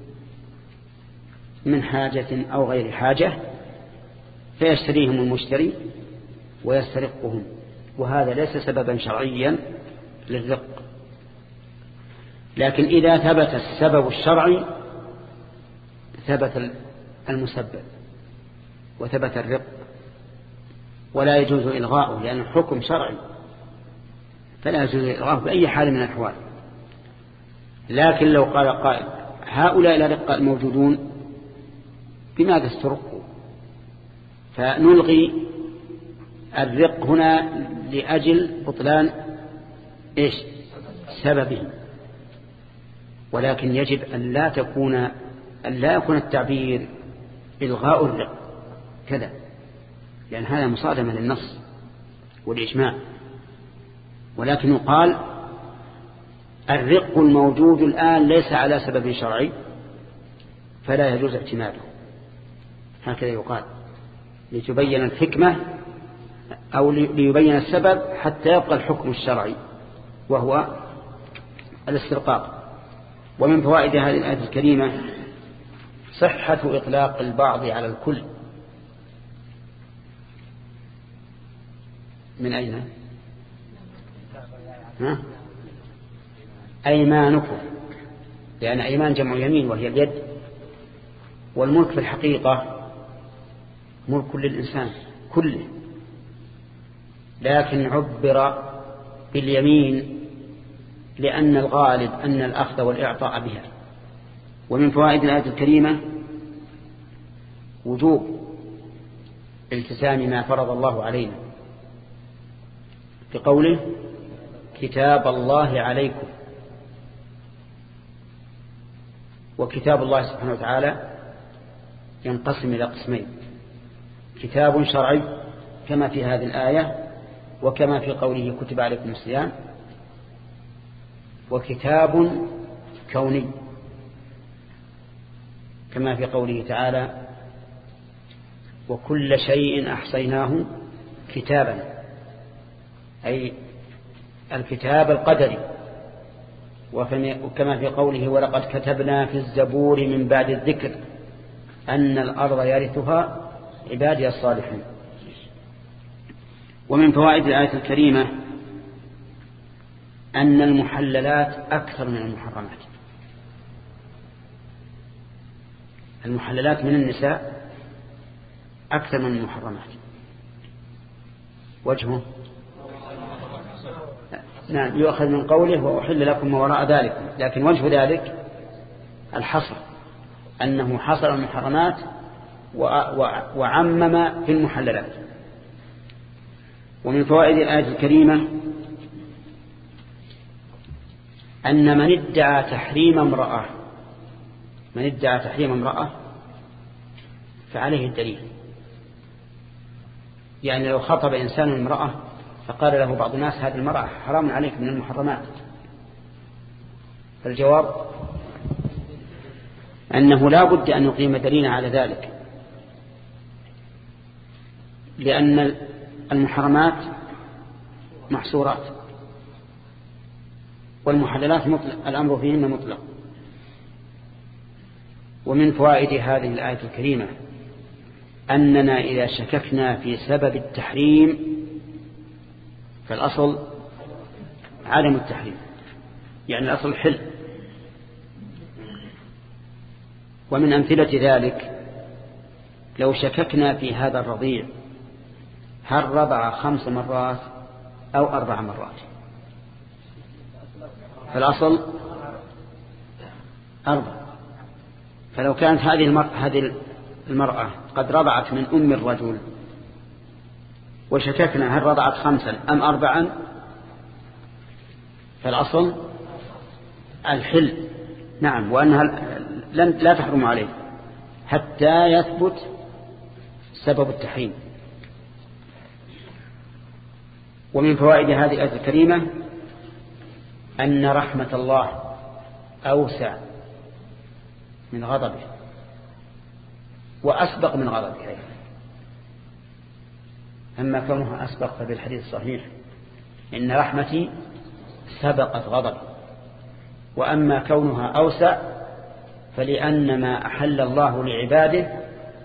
من حاجة أو غير حاجة، فيشتريهم المشتري ويسترقهم، وهذا ليس سببا شرعيا للرق. لكن إذا ثبت السبب الشرعي ثبت المسبب وثبت الرق، ولا يجوز إلغاؤه لأنه حكم شرعي، فلا يجوز إلغاؤه بأي حال من الأحوال. لكن لو قال قائل هؤلاء الأرقاء الموجودون بماذا استرقوا؟ فنلغي الرق هنا لأجل بطلان إيش سببهم، ولكن يجب أن لا تكون أن لا يكون التعبير إلغاء الرق كذا، لأن هذا مصادمة للنص والإجماع. ولكن يقال الرق الموجود الآن ليس على سبب شرعي فلا يجوز اعتماده، هكذا يقال لتبين الحكمة أو ليبين السبب حتى يبقى الحكم الشرعي وهو الاسترقاق. ومن فوائد هذه الآية الكريمة صحة إطلاق البعض على الكل. من أين؟ ها؟ أيمانكم، لأن أيمان جمع يمين وهي اليد، والملك في الحقيقة ملك للإنسان كله، لكن عبر باليمين لأن الغالب أن الأخذ والإعطاء بها. ومن فوائد الآية الكريمة وجوب التزام ما فرض الله علينا بقوله كتاب الله عليكم. وكتاب الله سبحانه وتعالى ينقسم إلى قسمين: كتاب شرعي كما في هذه الآية وكما في قوله كتب عليكم الصيام، وكتاب كوني كما في قوله تعالى وكل شيء أحصيناه كتابا، أي الكتاب القدري. وكما في قوله ولقد كتبنا في الزبور من بعد الذكر أن الأرض يرثها عبادي الصالحين. ومن فوائد الآية الكريمة أن المحللات أكثر من المحرمات. المحللات من النساء أكثر من المحرمات. وجهه نعم يؤخذ من قوله وأحل لكم ما وراء ذلك، لكن وجه ذلك الحصر، أنه حصر المحرمات وعمم في المحللات. ومن فوائد الآية الكريمة أن من ادعى تحريم امرأة من ادعى تحريم امرأة فعليه الدليل. يعني لو خطب إنسان امرأة فقال له بعض الناس هذه المرأة حرام عليك من المحرمات، فالجواب أنه لا بد أن يقيم دليلا على ذلك، لأن المحرمات محصورات والمحللات مطلق، الأمر فيهن مطلق. ومن فوائد هذه الآية الكريمة أننا إذا شككنا في سبب التحريم فالأصل عدم التحريم، يعني الأصل الحل. ومن أمثلة ذلك لو شككنا في هذا الرضيع هل رضع خمس مرات أو أربع مرات. فالأصل أربع. فلو كانت هذه المرأة, هذه المرأة قد رضعت من أم الرجل وشككنا هل رضعت خمسا أم أربعا، فالأصل الحل. نعم، وأنها لا تحرم عليه حتى يثبت سبب التحريم. ومن فوائد هذه الآية الكريمة أن رحمة الله أوسع من غضبه وأسبق من غضبه أيضا. أما كونها أسبق فبالحديث الصحيح إن رحمتي سبقت غضبي، وأما كونها أوسع فلأن ما أحل الله لعباده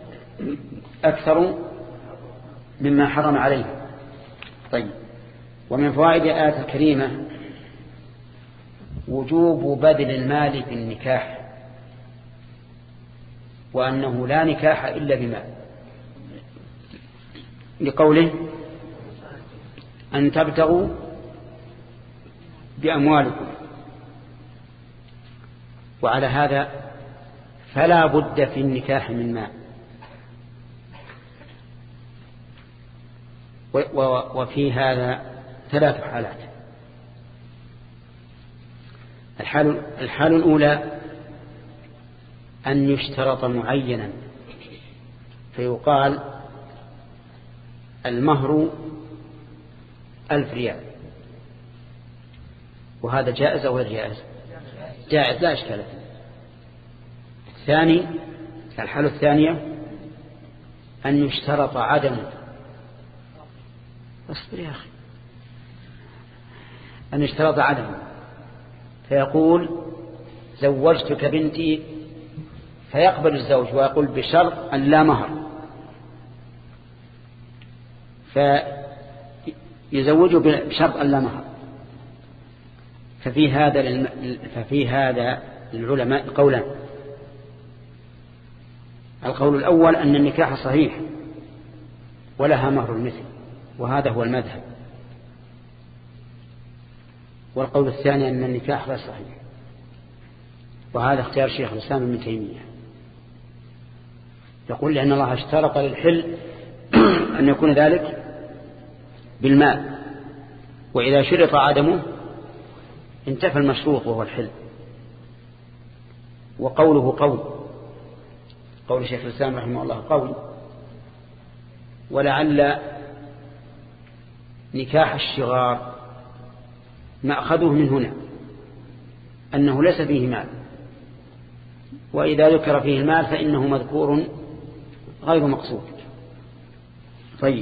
أكثر مما حرم عليه. طيب، ومن فوائد الآية الكريمة وجوب بذل المال في النكاح، وأنه لا نكاح إلا بمال، لقوله أن تبتغوا بأموالكم. وعلى هذا فلا بد في النكاح من مال. وفي هذا ثلاث حالات. الحال, الحال الأولى أن يشترط معينا فيقال المهر ألف ريال، وهذا جائز أو غير جائز؟ جائز لا إشكال فيه. الثاني الحالة الثانية أن يشترط عدم اصبر يا أخي أن يشترط عدم فيقول زوجتك بنتي، فيقبل الزوج ويقول بشرط أن لا مهر، فيزوجه بشرط أن لا مهر. ففي هذا ففي هذا العلماء قولان. القول الأول أن النكاح صحيح ولها مهر المثل، وهذا هو المذهب. والقول الثاني أن النكاح غير صحيح، وهذا اختيار شيخ الإسلام ابن تيمية. يقول لأن الله اشترط للحل أن يكون ذلك بالمال، وإذا شرط عدمه انتفى المشروط وهو الحل. وقوله قول قول شيخ الإسلام رحمه الله قول، ولعل نكاح الشغار مأخذه من هنا أنه ليس فيه مال، وإذا ذكر فيه المال فإنه مذكور غير مقصود. طيب،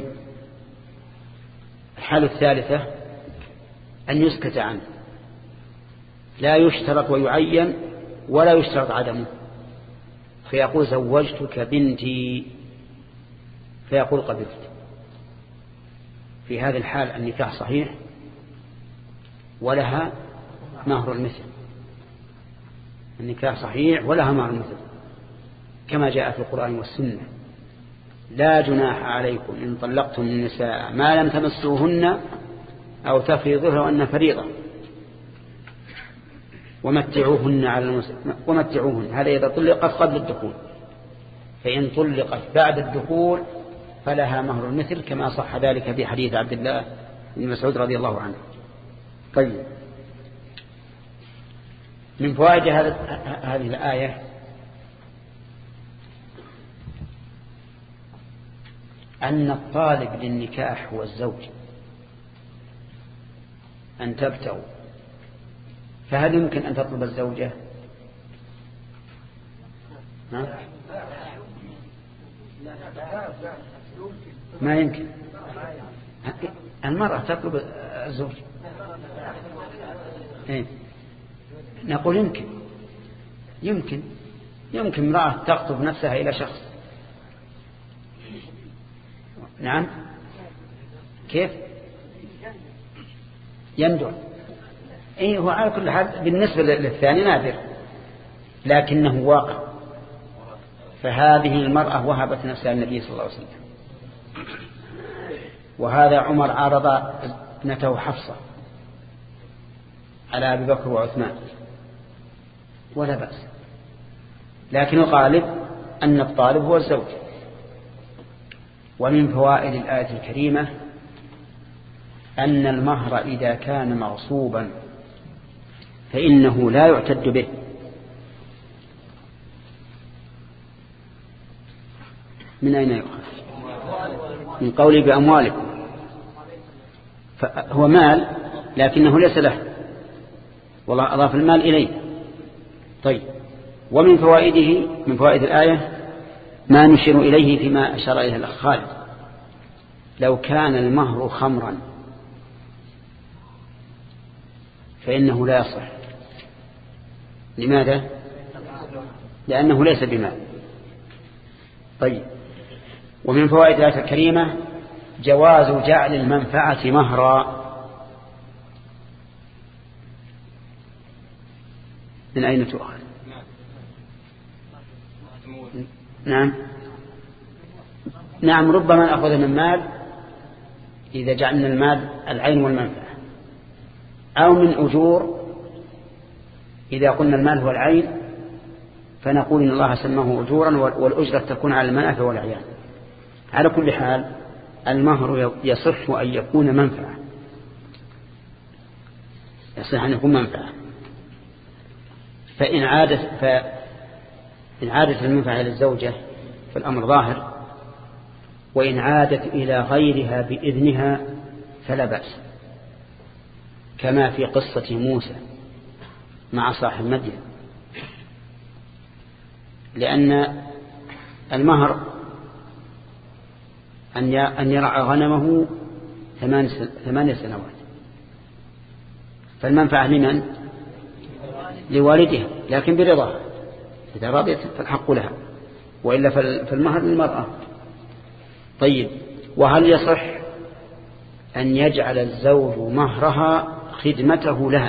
الحالة الثالثة أن يسكت عنه، لا يشترط ويعين ولا يشترط عدمه، فيقول زوجتك بنتي فيقول قبلت. في هذه الحال النكاح صحيح ولها مهر المثل، النكاح صحيح ولها مهر المثل كما جاء في القرآن والسنة: لا جناح عليكم إن طلقتم النساء ما لم تمسوهن أو تفرضوا لهن فريضة ومتعوهن على المسلم ومتعوهن. هذا إذا طلقت قبل الدخول، فإن طلقت بعد الدخول فلها مهر المثل كما صح ذلك في حديث عبد الله بن مسعود رضي الله عنه. طيب، من فوائد هذه الآية أن الطالب للنكاح هو الزوج، أن تبتغوا. فهل يمكن أن تطلب الزوجة؟ ها؟ ما يمكن. المرأة تطلب الزوج. إيه؟ نقول يمكن يمكن يمكن امرأة تخطب نفسها إلى شخص. نعم، كيف يندر؟ إيه، هو على كل حال بالنسبة للثاني نادر لكنه واقع. فهذه المرأة وهبت نفسها النبي صلى الله عليه وسلم، وهذا عمر عارض ابنته حفصة على أبي بكر وعثمان ولا بأس، لكن الغالب أن الطالب هو الزوج. ومن فوائد الآية الكريمة أن المهر إذا كان مغصوبا فإنه لا يعتد به، من أين يؤخذ؟ من قوله بأموالكم، فهو مال لكنه ليس له، والله أضاف المال إليه. طيب، ومن فوائده من فوائد الآية ما نشير إليه فيما أشار إليه الأخ خالد، لو كان المهر خمرا فإنه لا يصح. لماذا؟ لأنه ليس بمال. طيب، ومن فوائد الآية الكريمة جواز جعل المنفعة مهرا. من أين تؤخذ؟ نعم نعم ربما نأخذ من مال إذا جعلنا المال العين والمنفعة، أو من أجور إذا قلنا المال هو العين فنقول إن الله سماه أجورا والأجرة تكون على المنافع والعيان. على كل حال المهر يصح أن يكون منفعة، يصح أن يكون منفعة، فإن عادت فإن عادت المنفعة للزوجة فالأمر ظاهر، وإن عادت إلى غيرها بإذنها فلا بأس، كما في قصة موسى مع صاحب مدين، لأن المهر أن يرعى غنمه ثمان سنوات، فالمنفعة لمن؟ لوالدها، لكن برضاها، إذا رضيت فالحق لها، وإلا فالمهر للمرأة. طيب، وهل يصح أن يجعل الزوج مهرها خدمته لها؟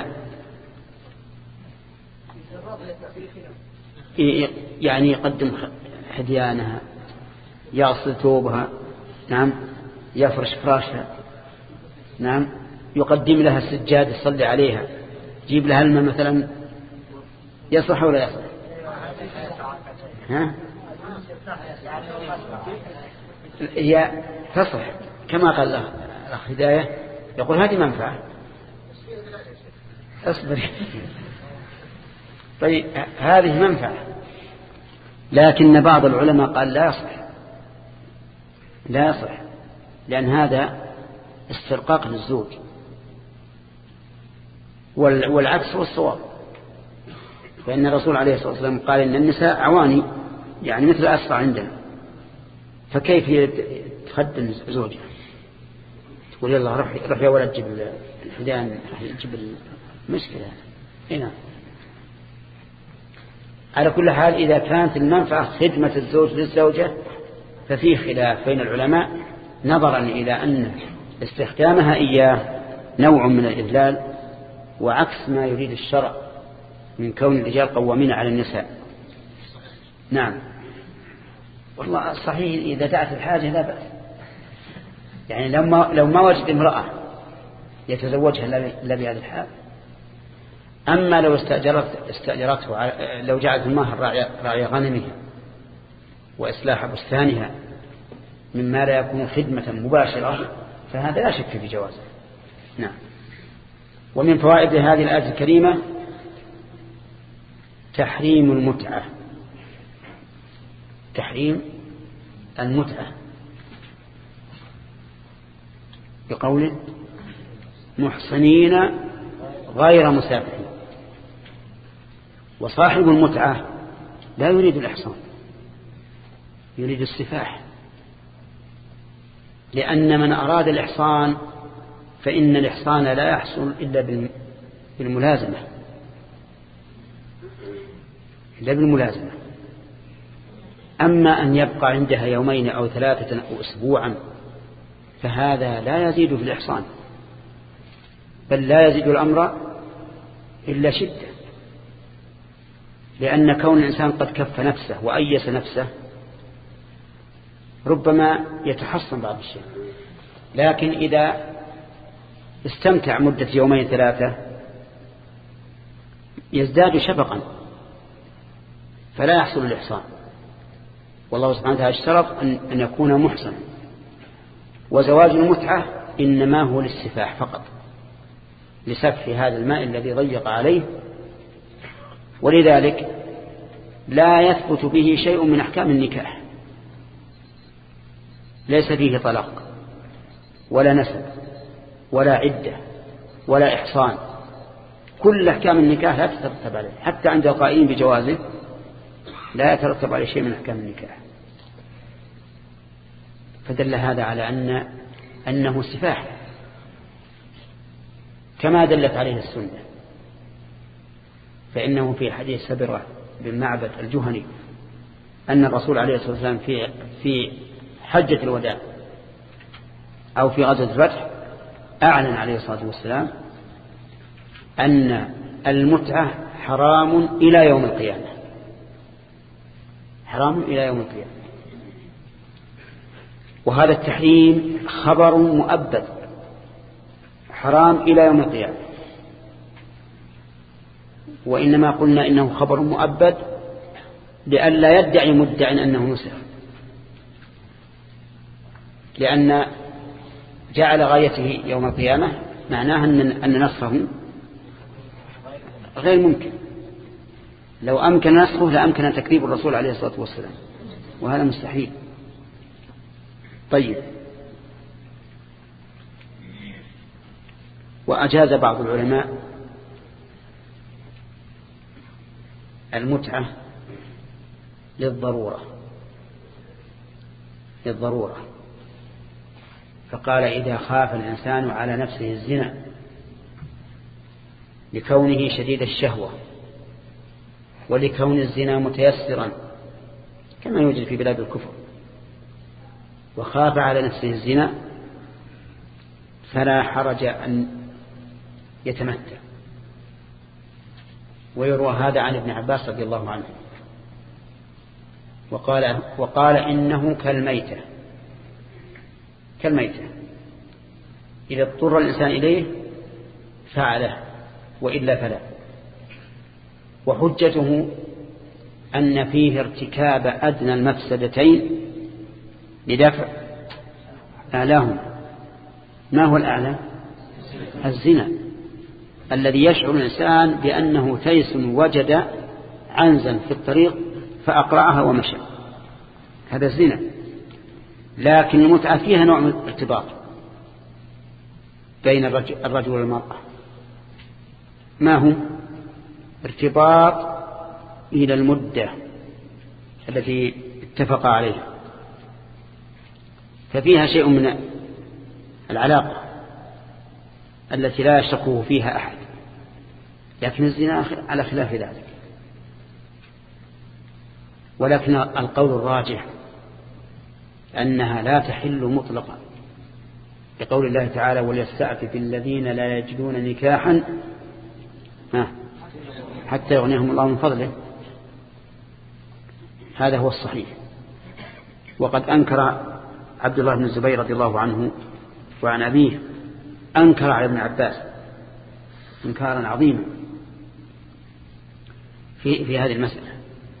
يعني يقدم حديانها، يغسل ثوبها، نعم، يفرش فراشها، نعم، يقدم لها السجاد يصلي عليها، جيب لها الماء مثلا، يصح ولا يصح؟ ها؟ هي تصح كما قال الأخ هداية، يقول هذه منفعة، اصبر. طيب، هذه منفعة، لكن بعض العلماء قال لا يصح، لا يصح، لأن هذا استرقاق للزوج، والعكس هو الصواب، فإن الرسول عليه الصلاة والسلام قال إن النساء عواني، يعني مثل أسرع عندنا، فكيف تخدم زوجها؟ تقول يلا روح روح يا ولد جيب الحدان، جيب المشكلة هنا. على كل حال إذا كانت المنفعة خدمة الزوج للزوجة ففيه خلاف بين العلماء، نظرا إلى أن استخدامها إياه نوع من الإذلال، وعكس ما يريد الشرع من كون الرجال قوامين على النساء. نعم، والله صحيح إذا دعت الحاجة لا بأس، يعني لو ما, لو ما وجد امرأة يتزوجها إلا بهذا الحال. أما لو استأجرت استأجرته، لو جعلت المهر راعي غنمها وإصلاح بستانها مما لا يكون خدمة مباشرة فهذا لا شك في جوازه. نعم. ومن فوائد هذه الآية الكريمة تحريم المتعة، تحريم المتعة بقوله محصنين غير مسافحين. وصاحب المتعة لا يريد الإحصان، يريد السفاح، لأن من أراد الإحصان فإن الإحصان لا يحصل إلا بالملازمة، إلا بالملازمة. أما أن يبقى عندها يومين أو ثلاثة أو أسبوعا فهذا لا يزيد في الإحصان، بل لا يزيد الأمر إلا شدة، لأن كون الإنسان قد كف نفسه وأيس نفسه ربما يتحصن بعض الشيء، لكن إذا استمتع مدة يومين ثلاثة يزداد شفقا فلا يحصل الإحصان، والله سبحانه وتعالى اشترط أن يكون محصنا. وزواج المتعة إنما هو للسفاح فقط، لسفح هذا الماء الذي ضيق عليه، ولذلك لا يثبت به شيء من أحكام النكاح، ليس فيه طلاق ولا نسب ولا عدة ولا إحصان، كل أحكام النكاح لا تترتب عليه، حتى عند القائلين بجوازه لا يترتب عليه شيء من أحكام النكاح. فدل هذا على أن أنه سفاح كما دلت عليه السنة. فإنه في حديث سبرة بن معبد الجهني أن الرسول عليه الصلاة والسلام في في حجة الوداع أو في غزوة الفتح أعلن عليه الصلاة والسلام أن المتعة حرام إلى يوم القيامة، حرام إلى يوم القيامة. وهذا التحريم خبر مؤبد، حرام إلى يوم القيامة. وإنما قلنا إنه خبر مؤبد لئلا يدعي مدع أنه نسخ، لأن جعل غايته يوم القيامة معناه أن نسخه غير ممكن. لو أمكن نسخه لأمكن تكذيب الرسول عليه الصلاة والسلام، وهذا مستحيل. طيب، وأجاز بعض العلماء المتعة للضرورة للضرورة فقال إذا خاف الإنسان على نفسه الزنا لكونه شديد الشهوة ولكون الزنا متيسرا كما يوجد في بلاد الكفر، وخاف على نفسه الزنا فلا حرج أن يتمتع. ويروى هذا عن ابن عباس رضي الله عنه، وقال, وقال إنه كالميتة كالميتة إذا اضطر الإنسان إليه فعله وإلا فلا. وحجته أن فيه ارتكاب أدنى المفسدتين لدفع أعلاهما. ما هو الأعلى؟ الزنا الذي يشعر الإنسان بأنه تيس وجد عنزا في الطريق فأقرعها ومشى، هذا الزنا. لكن المتعة فيها نوع من الارتباط بين الرجل والمرأة. ما هو؟ ارتباط إلى المدة التي اتفق عليها، ففيها شيء من العلاقة التي لا يشتكه فيها أحد. لكن الزنا على خلاف ذلك. ولكن القول الراجح أنها لا تحل مطلقا، لقول الله تعالى وليستعفف الذين لا يجدون نكاحا حتى يغنيهم الله من فضله. هذا هو الصحيح. وقد أنكر عبد الله بن الزبير رضي الله عنه وعن أبيه، أنكر على ابن عباس إنكارا عظيما في, في هذه المسألة،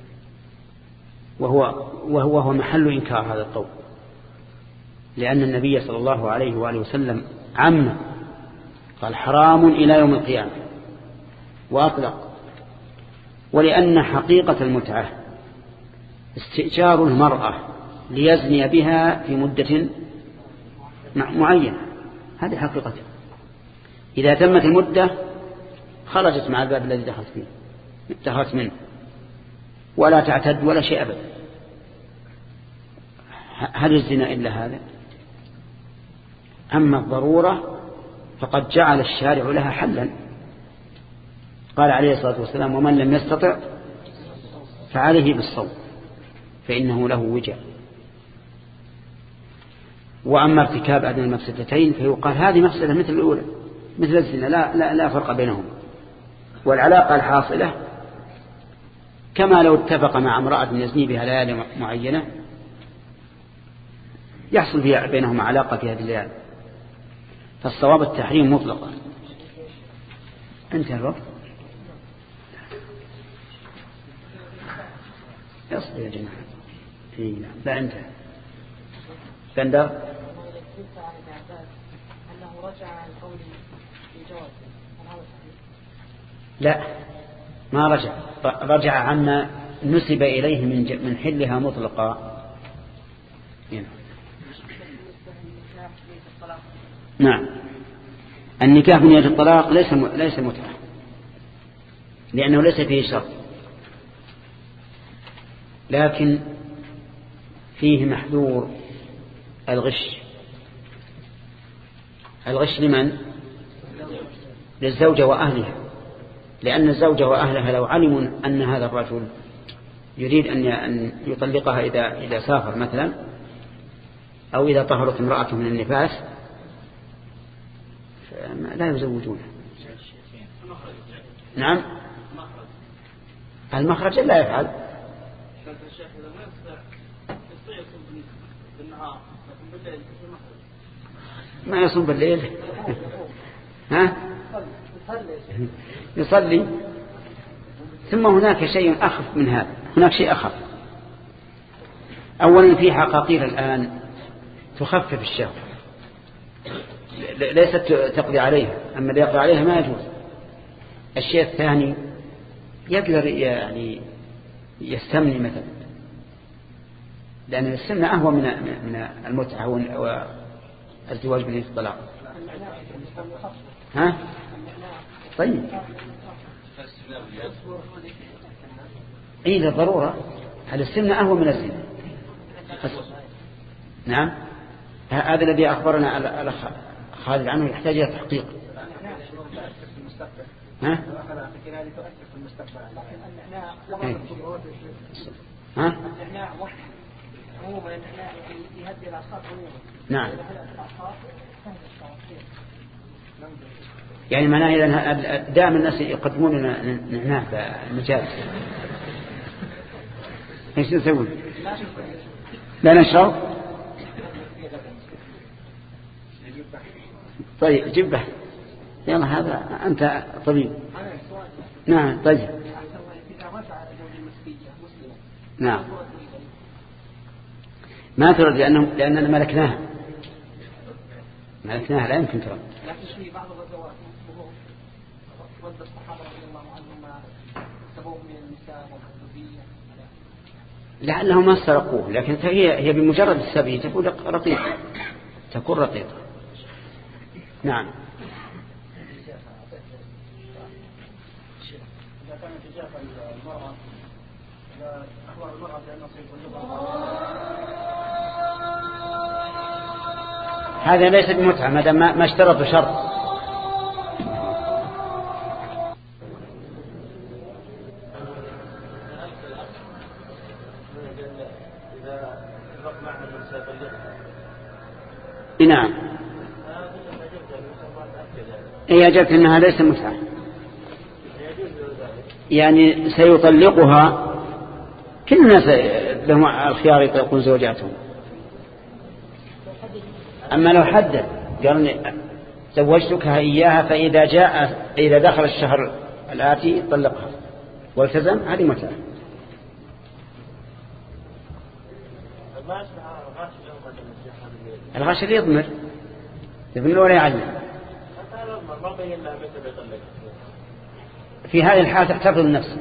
وهو, وهو, وهو محل إنكار هذا القول، لأن النبي صلى الله عليه وآله وسلم عم قال حرام إلى يوم القيامة وأطلق. ولأن حقيقة المتعة استئجار المرأة ليزني بها في مدة معينة، هذه حقيقته. إذا تمت المدة خرجت مع الباب الذي دخلت فيه دخلت منه ولا تعتد ولا شيء أبدا. هل الزنا إلا هذا؟ أما الضرورة فقد جعل الشارع لها حلا. قال عليه الصلاة والسلام ومن لم يستطع فعليه بالصوم فإنه له وجاء. وأما ارتكاب أدنى المفسدتين فيقال هذه مفسدة مثل الأولى مثل الزنا، لا, لا, لا فرق بينهم. والعلاقة الحاصلة كما لو اتفق مع امرأة يزني بها ليالي معينة يحصل فيها بينهم علاقة في هذه الليالي. فالصواب التحريم مطلقا. انتهى الوقت. يصبر يا جماعة. إيه نعم. لا انتهى. بندر أنه رجع عن قول الجواز. لا ما رجع، رجع عما نسب إليه من من حلها مطلقا. نعم. النكاح من نية الطلاق ليس ليس متعة، لأنه ليس فيه شرط، لكن فيه محذور الغش. الغش لمن؟ للزوجة وأهلها، لأن الزوجة وأهلها لو علموا أن هذا الرجل يريد أن يطلقها إذا إذا سافر مثلا، أو إذا طهرت امرأته من النفاس، لا يزوجونها. نعم. المخرج لا يفعل. ما يصوم بالليل. ها؟ يصلي. ثم هناك شيء أخف من هذا، هناك شيء أخف. أولا في حقاقير الآن تخفف الشهوة، ليست تقضي عليها، أما اللي يقضي عليها ما يجوز. الشيء الثاني يقدر يعني يستمني مثلا، لأن السمنة أهوى من من المتعة والزواج بدون الطلاق. ها؟ طيب. إيه للضرورة، هذا السمنة أهوى من الزنا. نعم. هذا الذي أخبرنا الأخ خالد عنه يحتاج إلى تحقيق. ها؟ ها؟ نعم. يعني معناه إذا دائما الناس يقدمون لنا نعناع في المجالس، ايش نسوي؟ لا نشرب. طيب جبه. يلا هذا أنت طبيب. نعم. طيب. نعم. ما ترد لأنه لأننا ملكناها ملكناها لا يمكن ترد. لكن في بعض الغزوات رد الصحابة رضي الله عنهم سبوه من النساء والحدودية لعلهم ما سرقوه، لكن هي هي بمجرد السبي تكون رقيقة، تكون رقيقة. نعم. إذا كانت إجابة المرأة أخبار المرأة بأنه سيطلقها، هذا ليس بمتعة ما دام ما اشترطوا شرط. نعم. هي أجبت أنها ليس متعة، يعني سيطلقها. كل الناس لهم الخيار يطلقون زوجاتهم. أما لو حدد قال زوجتكها إياها فإذا جاء إذا دخل الشهر الآتي طلقها والتزم، هذه متعة. الغش اللي يضمر يضمر ولا يعلم. في هذه الحالة تحتفظ النفس.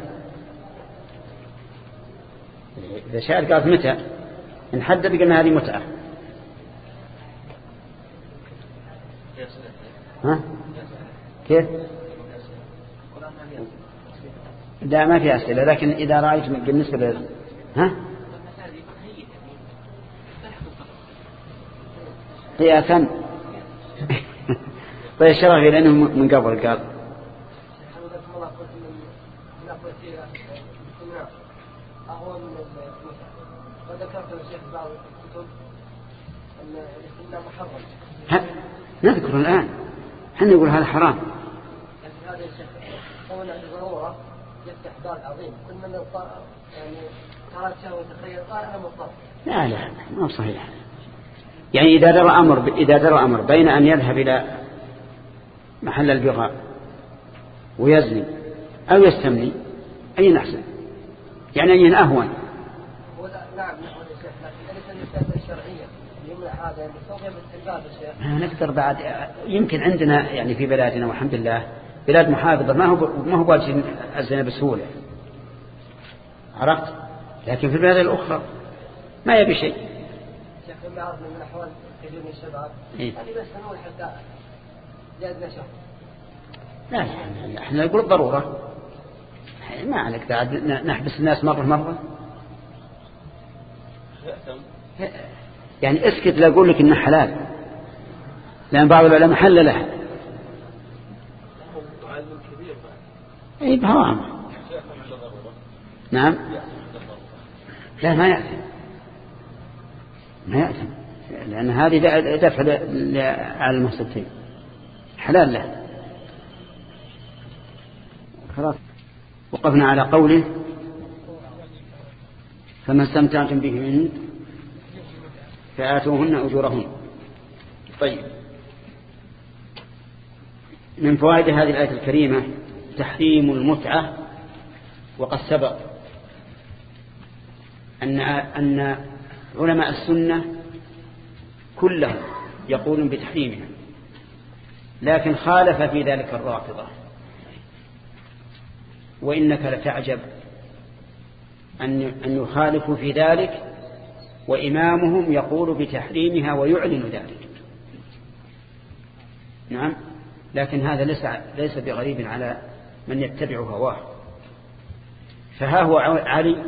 إذا شاءت قالت متى نحدد قلنا هذه متعة. ها؟ كيف؟ لا ما في أسئلة، لكن إذا رأيت بالنسبة لل ها؟ قياسا. طيب شرفي لأنه من قبل قال وذكرت الشيخ بعض الكتب أن الاستمناء محرم. نذكر الآن حنا نقول هذا حرام. لكن هذا الشيخ قولنا الضرورة يفتح باب عظيم، كل من يعني قال شهوة تخيل قال أنا مضطر. لا لا ما صحيح. يعني إذا درى أمر إذا درى أمر بين أن يذهب إلى محل البغاء ويزني أو يستمني أي أحسن؟ يعني أي أهون؟ نعم نحن الشيخ لكن النساء الشرعية يمنع هذا يعني سوف الباب الشيخ. نقدر بعد يمكن عندنا يعني في بلادنا والحمد لله بلاد محافظة ما هو ما هو واجب الزنا بسهولة عرفت، لكن في البلاد الأخرى ما يبي شيء. شيخ ما أعرف من أحوال كثير من الشباب إيه؟ يعني بس نقول حتى زاد نشر. لا احنا نقول الضرورة ما عليك بعد نحبس الناس مرة مرة يعني اسكت لا أقول لك إنه حلال لأن بعض العلماء حللها. اي بهوام. نعم لا ما يأثم ما يأثم لأن هذه دفع على المفسدين حلال له. خلاص وقفنا على قوله فما استمتعتم به منه فآتوهن أجورهن. طيب من فوائد هذه الآية الكريمة تحريم المتعة، وقد سبق أن أن علماء السنة كلهم يقولون بتحريمها، لكن خالف في ذلك الرافضة، وإنك لتعجب أن أن يخالفوا في ذلك وإمامهم يقول بتحريمها ويعلن ذلك. نعم لكن هذا ليس ليس بغريب على من يتبع هواه. فها هو علي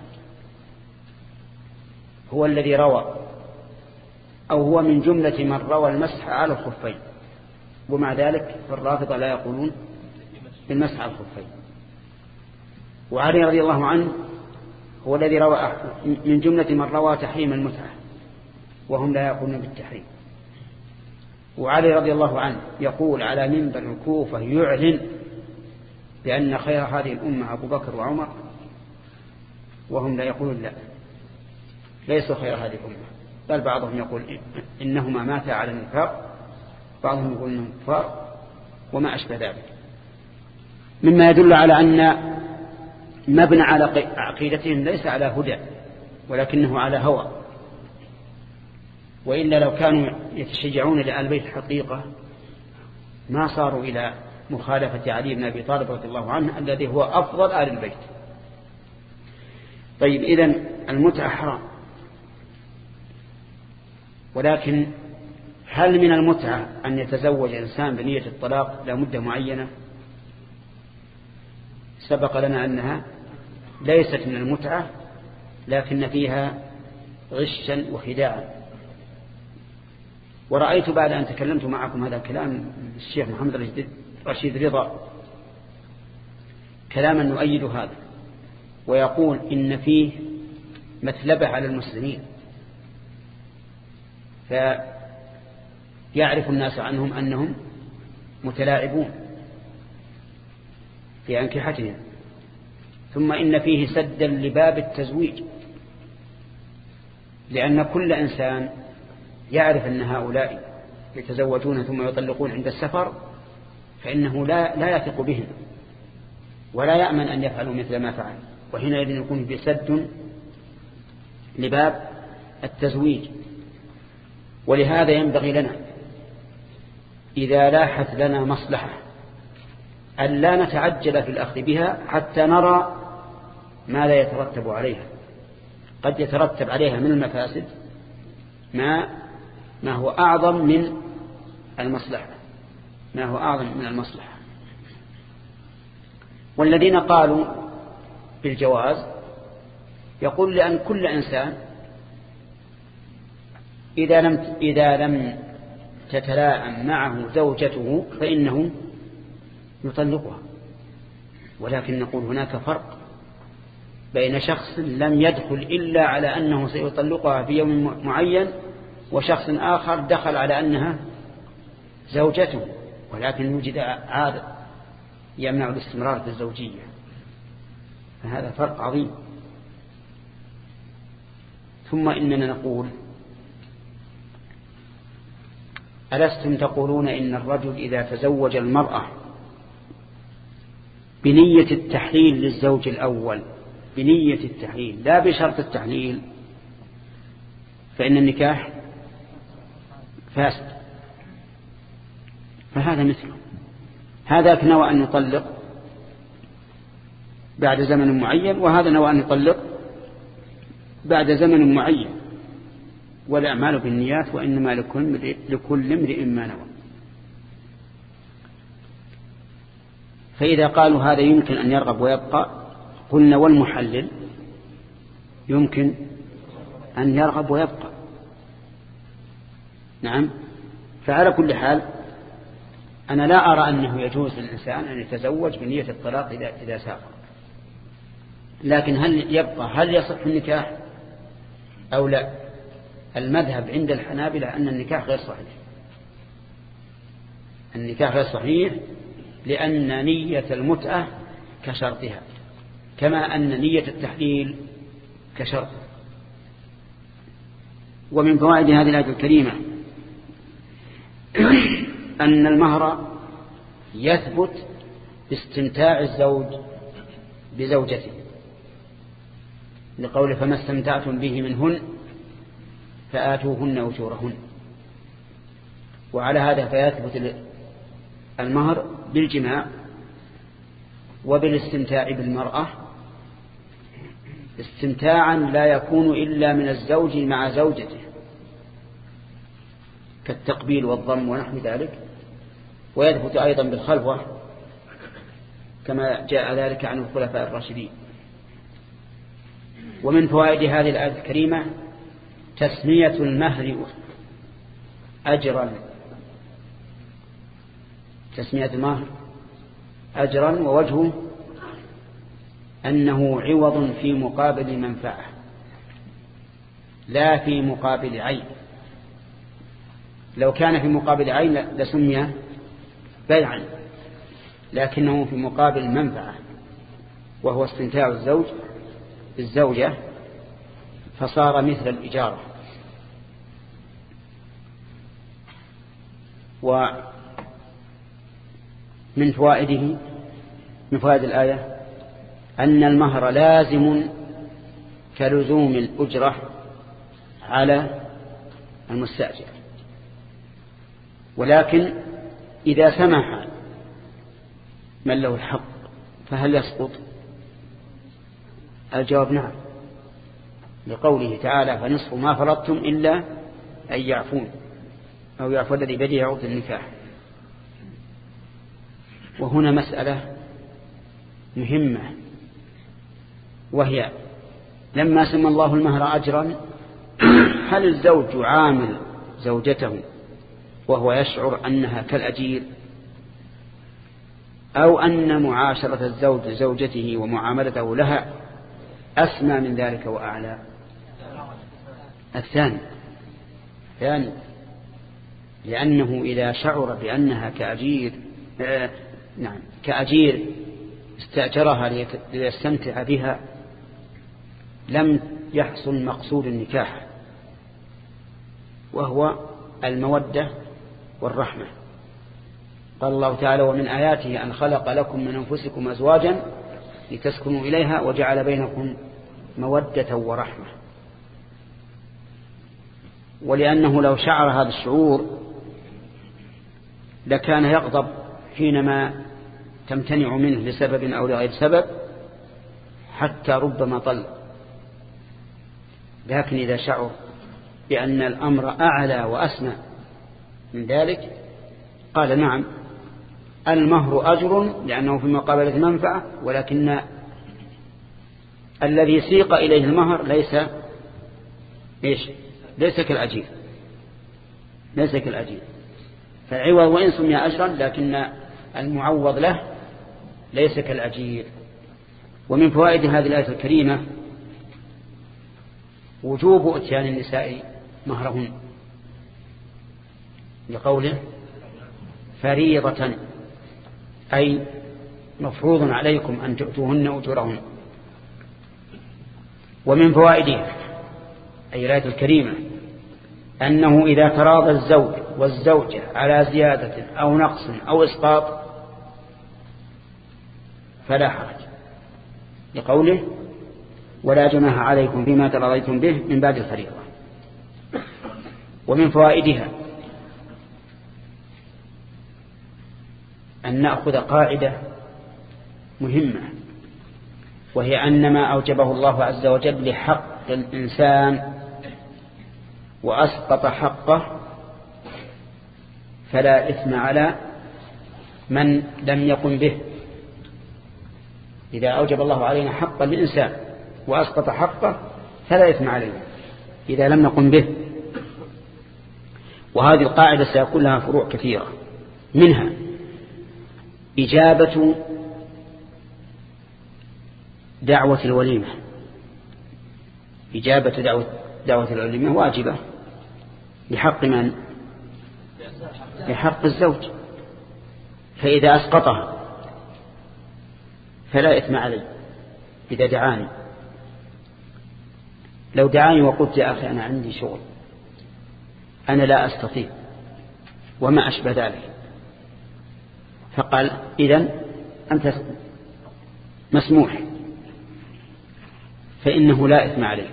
هو الذي روى أو هو من جملة من روى المسح على الخفين، ومع ذلك فالرافضة لا يقولون بالمسح على الخفين. وعلي رضي الله عنه هو الذي روى من جملة من روى تحريم المتعة وهم لا يقولون بالتحريم. وعلي رضي الله عنه يقول على منبر الكوفة يعلن بأن خير هذه الأمة أبو بكر وعمر، وهم لا يقولون لا ليسوا خير هذه الأمة، بل بعضهم يقول إنهما ماتا على النفاق، بعضهم يقول إنهم كفار وما أشبه ذلك، مما يدل على أن مبنى على عقيدتهم ليس على هدى ولكنه على هوى. وإلا لو كانوا يتشجعون لآل بيت الحقيقة ما صاروا إلى مخالفة علي بن أبي طالب رضي الله عنه الذي هو أفضل آل البيت. طيب إذن المتعة حرام، ولكن هل من المتعة أن يتزوج إنسان بنية الطلاق لمدة معينة؟ سبق لنا أنها ليست من المتعة لكن فيها غشا وخداعا. ورأيت بعد أن تكلمت معكم هذا الكلام الشيخ محمد رشيد رضا كلاما يؤيد هذا، ويقول إن فيه مثلبة على المسلمين، فيعرف الناس عنهم أنهم متلاعبون في أنكحتهم. ثم إن فيه سدا لباب التزويج، لأن كل إنسان يعرف أن هؤلاء يتزوجون ثم يطلقون عند السفر فإنه لا, لا يثق بهم ولا يأمن أن يفعلوا مثل ما فعل، وحينئذ يكون بسد لباب التزويج. ولهذا ينبغي لنا إذا لاحت لنا مصلحة أن لا نتعجل في الأخذ بها حتى نرى ما لا يترتب عليها. قد يترتب عليها من المفاسد ما ما هو أعظم من المصلحة ما هو أعظم من المصلحة. والذين قالوا بالجواز يقول لأن كل إنسان إذا لم إذا لم تتلاءم معه زوجته فإنه يطلقها، ولكن نقول هناك فرق بين شخص لم يدخل إلا على أنه سيطلقها في يوم معين وشخص آخر دخل على أنها زوجته ولكن يوجد عادة يمنع الاستمرار في الزوجية، فهذا فرق عظيم. ثم إننا نقول ألستم تقولون إن الرجل إذا تزوج المرأة بنية التحليل للزوج الأول، بنية التحليل لا بشرط التحليل، فإن النكاح فاسد. فهذا مثله، هذا نوى أن يطلق بعد زمن معين، وهذا نوى أن يطلق بعد زمن معين، والأعمال بالنيات وإنما لكل امرئ ما نوى. فإذا قالوا هذا يمكن أن يرغب ويبقى، قلنا والمحلل يمكن أن يرغب ويبقى. نعم. فعلى كل حال أنا لا أرى أنه يجوز للإنسان أن يتزوج بنية الطلاق إذا سافر، لكن هل يبقى هل يصح النكاح أو لا؟ المذهب عند الحنابلة أن النكاح غير صحيح، النكاح غير صحيح لأن نية المتعة كشرطها، كما أن نية التحليل كشرط. ومن فوائد هذه الآية الكريمة أن المهر يثبت باستمتاع الزوج بزوجته، لقوله فما استمتعتم به منهن فآتوهن أجورهن. وعلى هذا فيثبت المهر بالجماع وبالاستمتاع بالمرأة استمتاعا لا يكون إلا من الزوج مع زوجته، كالتقبيل والضم ونحو ذلك. ويثبت أيضا بالخلوة كما جاء ذلك عن الخلفاء الراشدين. ومن فوائد هذه الآية الكريمة تسمية المهر أجرا، تسمية المهر أجرا، ووجهه أنه عوض في مقابل منفعة لا في مقابل عين. لو كان في مقابل عين لسمي بيعا، لكنه في مقابل منفعة وهو استمتاع الزوج بالزوجة، فصار مثل الإجارة. ومن فوائده من فوائد الآية أن المهر لازم كلزوم الأجرة على المستأجر، ولكن إذا سمح من له الحق فهل يسقط؟ الجواب نعم، لقوله تعالى فنصف ما فرضتم إلا أن يعفون أو يعفو الذي بيده عقد النكاح. وهنا مسألة مهمة، وهي لما سمى الله المهر أجرا هل الزوج عامل زوجته وهو يشعر أنها كالأجير، أو أن معاشرة الزوج لزوجته ومعاملته لها أسمى من ذلك وأعلى؟ الثاني ثاني لأنه إذا شعر بأنها كأجير آه نعم كأجير استأجرها ليستمتع بها لم يحصل مقصود النكاح، وهو المودة والرحمة. قال الله تعالى ومن آياته أن خلق لكم من أنفسكم أزواجا لتسكنوا إليها وجعل بينكم مودة ورحمة. ولأنه لو شعر هذا الشعور لكان يغضب حينما تمتنع منه لسبب أو لغير سبب حتى ربما طل. لكن إذا شعر بأن الأمر أعلى وأسمى من ذلك قال نعم المهر أجر لأنه في مقابلة منفعة، ولكن الذي سيق إليه المهر ليس إيش ليس كالأجير ليس كالأجير فالعوض وإن سمي أجرا لكن المعوض له ليس كالأجير. ومن فوائد هذه الآية الكريمة وجوب إتيان النساء مهرهن لقوله فريضة، أي مفروض عليكم أن تؤتوهن أجورهن. ومن فوائدها أي الآية الكريمة أنه إذا تراضى الزوج والزوجة على زيادة أو نقص أو إسقاط فلا حرج، لقوله ولا جناح عليكم فيما تراضيتم به من بعد الفريضة. ومن فوائدها أن نأخذ قاعدة مهمة، وهي أن ما أوجبه الله عز وجل لحق الإنسان وأسقط حقه فلا إثم على من لم يقم به. إذا أوجب الله علينا حقا للإنسان وأسقط حقه فلا إثم علينا إذا لم نقم به. وهذه القاعدة سيكون لها فروع كثيرة، منها إجابة دعوة الوليمة. إجابة دعوة, دعوة الوليمة واجبة لحق من؟ لحق الزوج، فإذا أسقطها فلا إثم علي إذا دعاني. لو دعاني وقلت يا أخي أنا عندي شغل أنا لا أستطيع وما أشبه ذلك، فقال إذن أنت مسموح، فإنه لا إثم عليك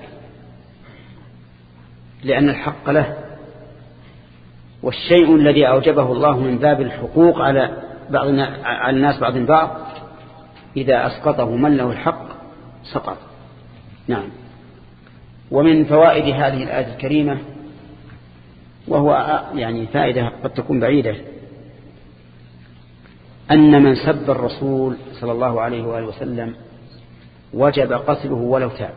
لأن الحق له. والشيء الذي أوجبه الله من باب الحقوق على بعض على الناس بعض البعض إذا أسقطه من له الحق سقط. نعم. ومن فوائد هذه الآية الكريمة، وهو يعني فائدة قد تكون بعيدة، أن من سب الرسول صلى الله عليه وآله وسلم وجب قتله ولو تاب،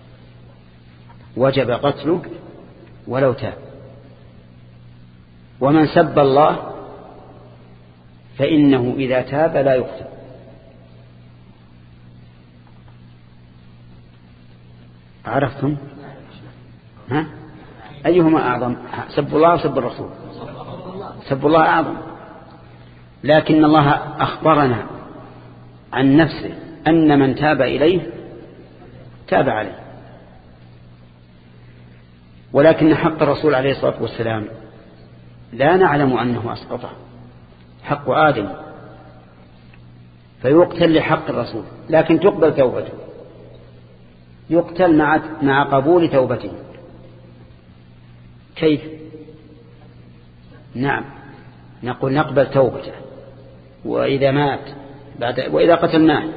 وجب قتله ولو تاب. ومن سب الله فإنه إذا تاب لا يقتل. عرفتم؟ ها؟ أيهما أعظم، سب الله وسب الرسول؟ سب الله أعظم، لكن الله أخبرنا عن نفسه أن من تاب إليه تاب عليه. ولكن حق الرسول عليه الصلاة والسلام لا نعلم أنه أسقطه، حق آدم فيقتل لحق الرسول، لكن تقبل توبته، يقتل مع مع قبول توبته. كيف؟ نعم، نقول نقبل توبته، وإذا مات بعد وإذا قتلناه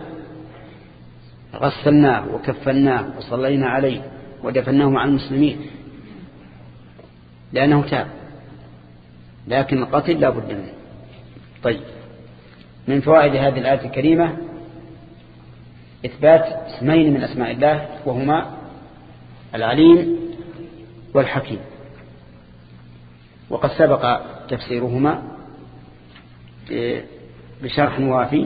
غسلناه وكفناه وصلينا عليه ودفناه مع المسلمين لأنه تاب، لكن القتل لا بد منه. طيب، من فوائد هذه الآية الكريمة إثبات اسمين من أسماء الله، وهما العليم والحكيم، وقد سبق تفسيرهما بشرح وافي.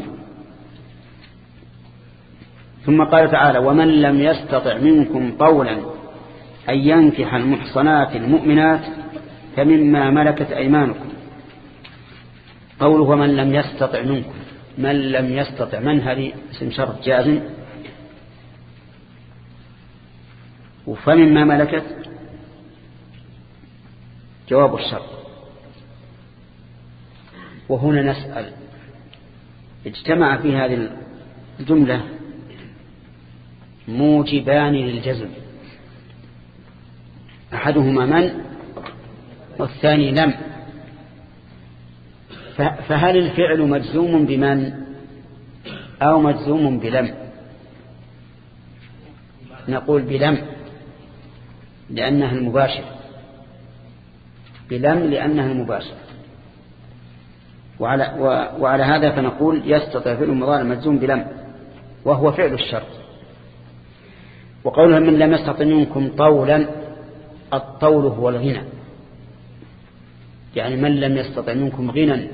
ثم قال تعالى ومن لم يستطع منكم طولا أن ينكح المحصنات المؤمنات فمما ملكت أيمانكم. قوله ومن لم يستطع منكم، من لم يستطع، من هذه اسم شرط جازم، وفمما ملكت جواب الشرط. وهنا نسأل، اجتمع في هذه الجملة موجبان للجزم، أحدهما من والثاني لم، فهل الفعل مجزوم بمن أو مجزوم بلم؟ نقول بلم لأنها المباشر، بلم لأنها المباشر. وعلى, وعلى هذا فنقول يستطيع فعل المضارع مجزوم بلم وهو فعل الشرط. وقولها من لم يستطع منكم طولا، الطول هو الغنى، يعني من لم يستطع منكم غنى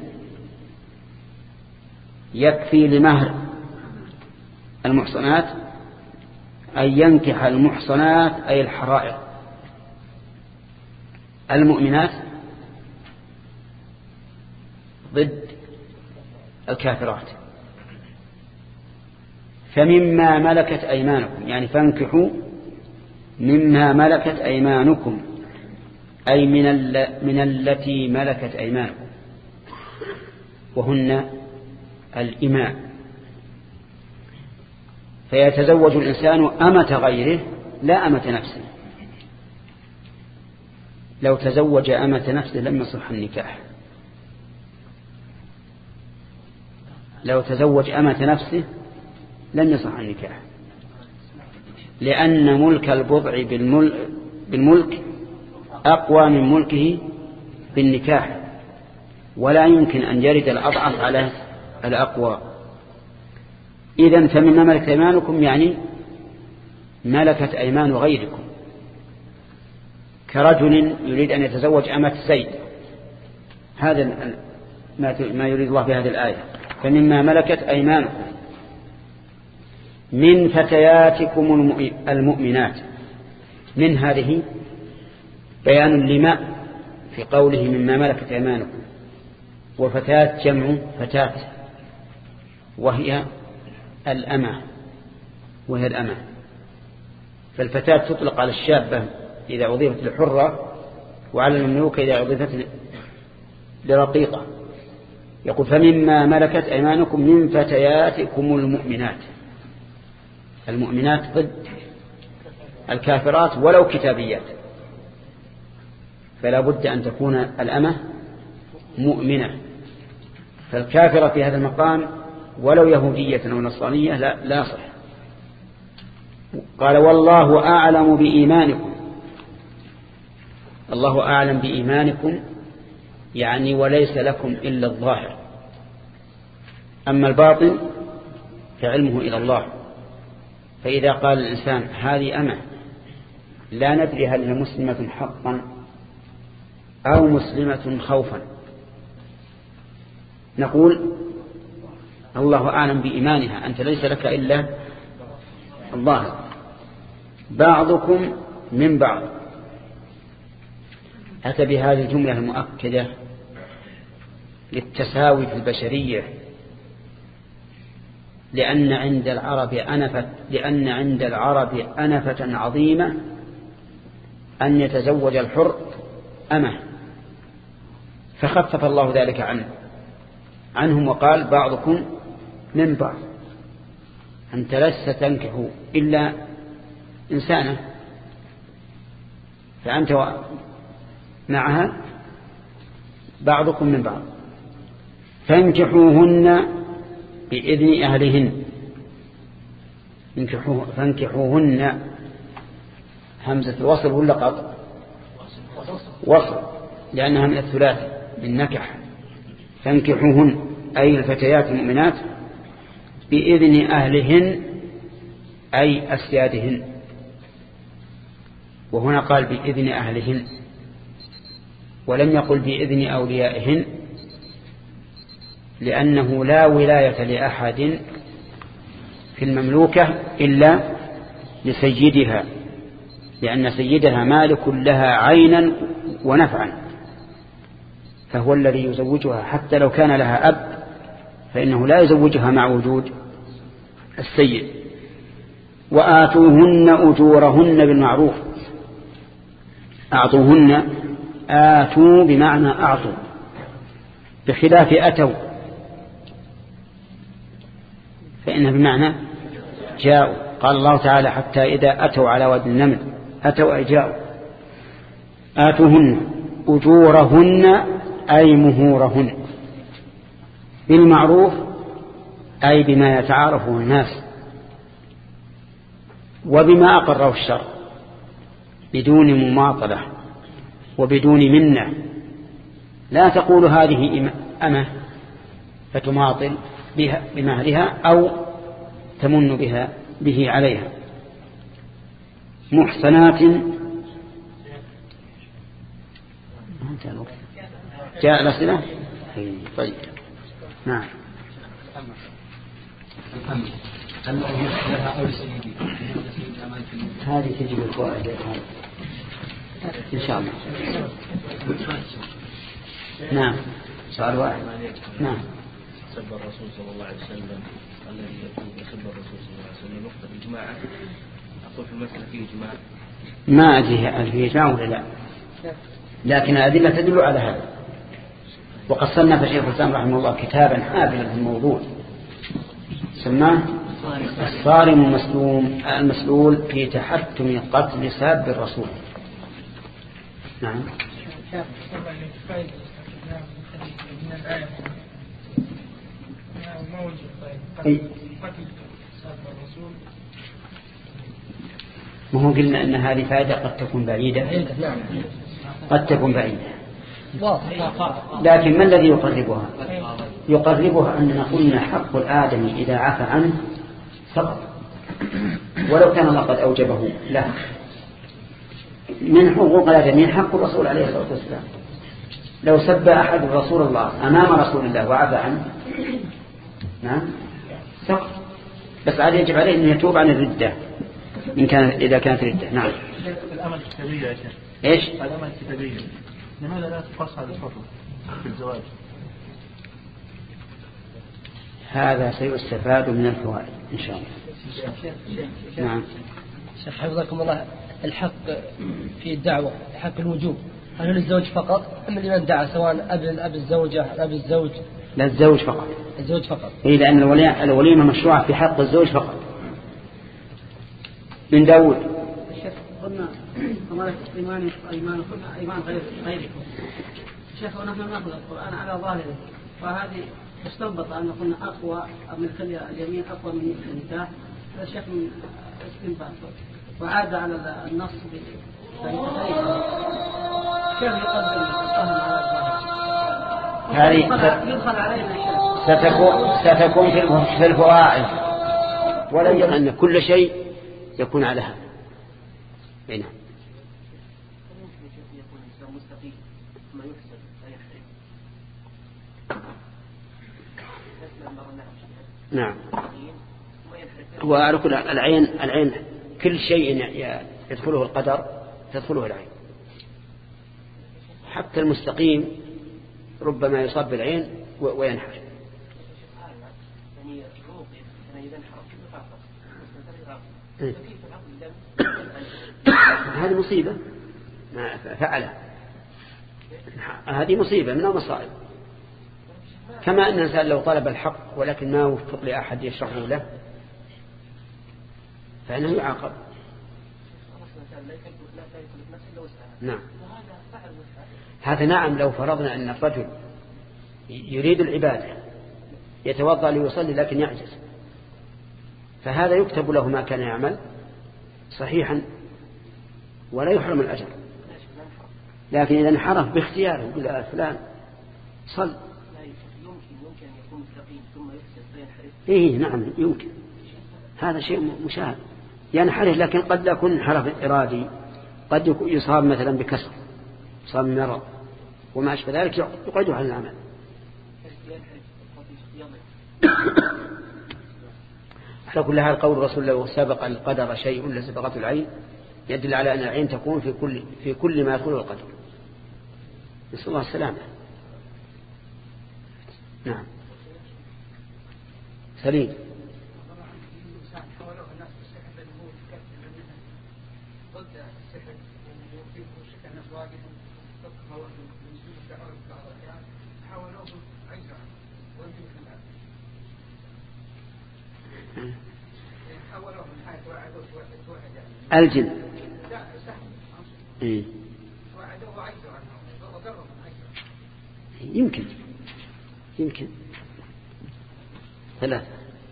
يكفي لمهر المحصنات أن ينكح المحصنات أي الحرائر المؤمنات ضد الكافرات. فمما ملكت أيمانكم، يعني فانكحوا مما ملكت أيمانكم أي من, من التي ملكت أيمانكم، وهن الإماء. فيتزوج الإنسان أمة غيره لا أمة نفسه. لو تزوج أمة نفسه لم يصح النكاح. لو تزوج أمة نفسه لم يصح النكاح، لأن ملك البضع بالملك أقوى من ملكه بالنكاح، ولا يمكن أن يرد الأضعف على الأقوى. إذن فمما ملكت أيمانكم يعني ملكت أيمان غيركم، كرجل يريد أن يتزوج أمة زيد، هذا ما يريد الله بهذه الآية. فمما ملكت أيمانكم من فتياتكم المؤمنات. من هذه بيان لما في قوله مما ملكت أيمانكم، وفتاة جمع فتاة وهي الأمة، وهي الأمة. فالفتاة تطلق على الشابة إذا أضيفت لحرة، وعلى المملوكة إذا أضيفت لرقيقة. يقول فمما ملكت أيمانكم من فتياتكم المؤمنات. المؤمنات ضد الكافرات ولو كتابيات، فلا بد أن تكون الأمة مؤمنة. فالكافرة في هذا المقام ولو يهودية أو نصرانية لا, لا صح. قال والله أعلم بإيمانكم. الله أعلم بإيمانكم يعني وليس لكم إلا الظاهر، أما الباطن فعلمه إلى الله. فإذا قال الإنسان هذه أمة لا ندري هل هي مسلمة حقا أو مسلمة خوفا، نقول الله أعلم بإيمانها، أنت ليس لك إلا الظاهر. بعضكم من بعض. أتى بهذه الجملة المؤكدة للتساوي في البشرية، لأن عند العرب أنفة لأن عند العرب أنفة عظيمة أن يتزوج الحر أمه، فخفف الله ذلك عنه عنهم وقال بعضكم من بعض. أنت لست تنكح إلا إنسانة، فأنت معها بعضكم من بعض. فانكحوهن بإذن أهلهن. فانكحوهن همزة الوصل ولا قطع؟ وصل، لأنها من الثلاث من نكح. فانكحوهن أي الفتيات المؤمنات بإذن أهلهن أي أسيادهن، وهنا قال بإذن أهلهن ولم يقل بإذن أوليائهن، لأنه لا ولاية لأحد في المملوكة إلا لسيدها، لأن سيدها مالك لها عينا ونفعا، فهو الذي يزوجها حتى لو كان لها أب فإنه لا يزوجها مع وجود السيد. وآتوهن أجورهن بالمعروف. أعطوهن، آتوا بمعنى أعطوا، بخلاف أتوا فإنها بمعنى جاءوا. قال الله تعالى حتى إذا أتوا على واد النمل، أتوا أي جاءوا. آتوهن أجورهن أي مهورهن بالمعروف أي بما يتعارفه الناس وبما أقره الشرع بدون مماطلة وبدون منة. لا تقول هذه أمة فتماطل بها بمهرها أو تمن بها به عليها. محصنات. جاء الأسئلة. طيب نعم. هذه تجيب الفوائد إن شاء الله. نعم سؤال واحد. نعم. سب الرسول صلى الله عليه وسلم الذي يقول سب الرسول صلى الله عليه وسلم وقت الإجماع، أقول في المسألة فيه إجماع. ما أدري هل فيه إجماع ولا لا. لكن الأدلة تدل على هذا. وقد صنف شيخ الإسلام رحمه الله كتابا حافلا في الموضوع سماه الصارم المسلوم المسلول في تحتم قتل ساب الرسول. نعم. ما هو قلنا أن هذه فائدة قد تكون بعيدة، قد تكون بعيدة، لكن ما الذي يقربها؟ يقربها أننا قلنا حق الآدم إذا عفى عنه سقط ولو كان الله قد أوجبه لا. من حقوق الآدم حق الرسول عليه الصلاة والسلام. لو سب أحد رسول الله أمام رسول الله وعفى عنه نعم سقط، بس عاد يجب عليه أن يتوب عن الردة إن كان إذا كانت ردة. نعم. الأمل الكتابية يا شيخ. إيش؟ الأمل الكتابية لماذا لا تقص على الفطر في الزواج؟ هذا سيستفاد من الفوائد إن شاء الله. نعم. شيخ حفظكم الله، الحق في الدعوة حق الوجوب هل للزوج فقط أم لمن دعا سواء أب الأب الزوجة أب الزوج؟ لا الزوج فقط. الزوج فقط. إيه لأن الوليمة مشروعة في حق الزوج فقط. من داود. الشيخ قلنا أمانة إيمان إيمان إيمان غير غيركم. الشيخ ونحن نأخذ القرآن على ظاهره، فهذه استنبط أن قلنا أقوى من خلية اليمين أقوى من النكاح. هذا الشيخ من استنباط وعاد على النص بطريقة كيف يقدم الفهم على الظاهر؟ هذه يدخل علينا الشيخ. ستكون ستكون في الفوائد ولا يجب أن كل شيء يكون على هذا. هنا نعم. وعلى كل العين العين كل شيء يدخله القدر تدخله العين، حتى المستقيم ربما يصاب بالعين وينحر. هذه مصيبة ما فعلها، هذه مصيبة من المصائب. كما أن الإنسان لو طلب الحق ولكن ما وفق لأحد يشرحه له فإنه يعاقب. نعم. هذا نعم. لو فرضنا أن الرجل يريد العبادة يتوضأ ليصلي لكن يعجز، فهذا يكتب له ما كان يعمل صحيحا ولا يحرم الأجر. لكن إذا انحرف باختياره يقول فلان صل. إيه نعم يمكن، هذا شيء مشاهد ينحرف، لكن قد لا يكون انحراف إرادي، قد يصاب مثلا بكسر، يصاب مرض وما أشبه ذلك يقعده عن العمل. على كل حال قول الرسول لو سبق القدر شيء لسبقته العين يدل على أن العين تكون في كل في كل ما يدخله القدر. نسأل الله السلامة. نعم. سليم. الجن إيه؟ يمكن يمكن ثلاثة.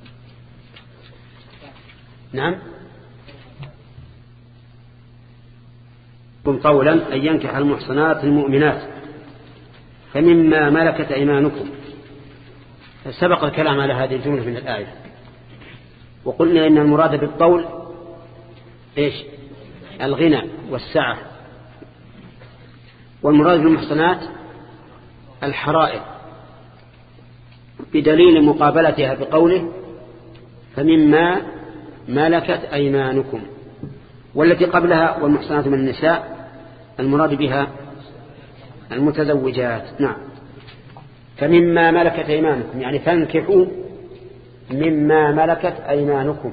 نعم. قولا أن ينكح المحصنات المؤمنات فمما ملكت أيمانكم. سبق الكلام على هذه الجملة من الآية، وقلنا إن المراد بالطول إيش؟ الغنى والسعة، والمراد بالمحصنات الحرائر، بدليل مقابلتها بقوله فمما ملكت أيمانكم. والتي قبلها والمحصنات من النساء المراد بها المتزوجات. نعم. فمما ملكت أيمانكم يعني فانكحوا مما ملكت أيمانكم،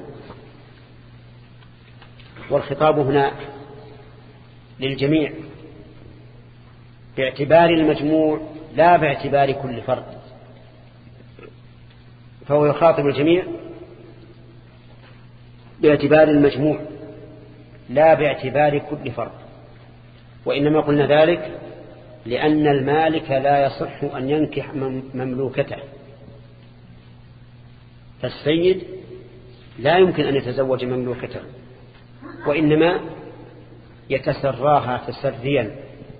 والخطاب هنا للجميع باعتبار المجموع لا باعتبار كل فرد، فهو يخاطب الجميع باعتبار المجموع لا باعتبار كل فرد. وإنما قلنا ذلك لأن المالك لا يصح أن ينكح مملوكته، فالسيد لا يمكن أن يتزوج مملوكته، وإنما يتسراها تسريا،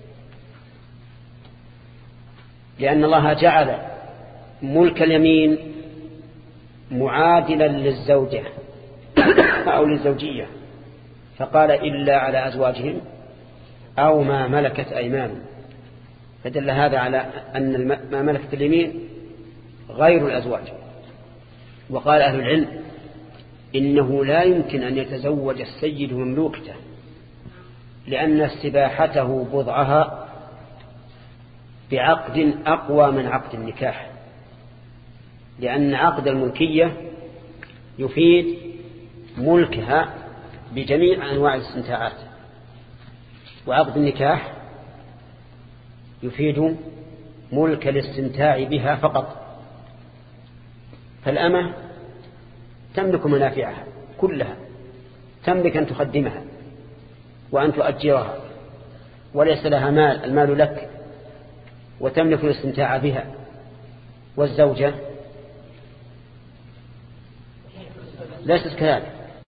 لأن الله جعل ملك اليمين معادلا للزوجة أو للزوجية، فقال إلا على أزواجهم أو ما ملكت أيمانهم، فدل هذا على أن ما ملكت اليمين غير الأزواج. وقال أهل العلم إنه لا يمكن أن يتزوج السيد مملوكته، لأن استباحته بضعها بعقد أقوى من عقد النكاح، لأن عقد الملكية يفيد ملكها بجميع أنواع الاستمتاعات، وعقد النكاح يفيد ملك الاستمتاع بها فقط. فالأمة تملك منافعها كلها، تملك أن تخدمها وأن تؤجرها وليس لها مال، المال لك، وتملك الاستمتاع بها. والزوجة ليست كذلك،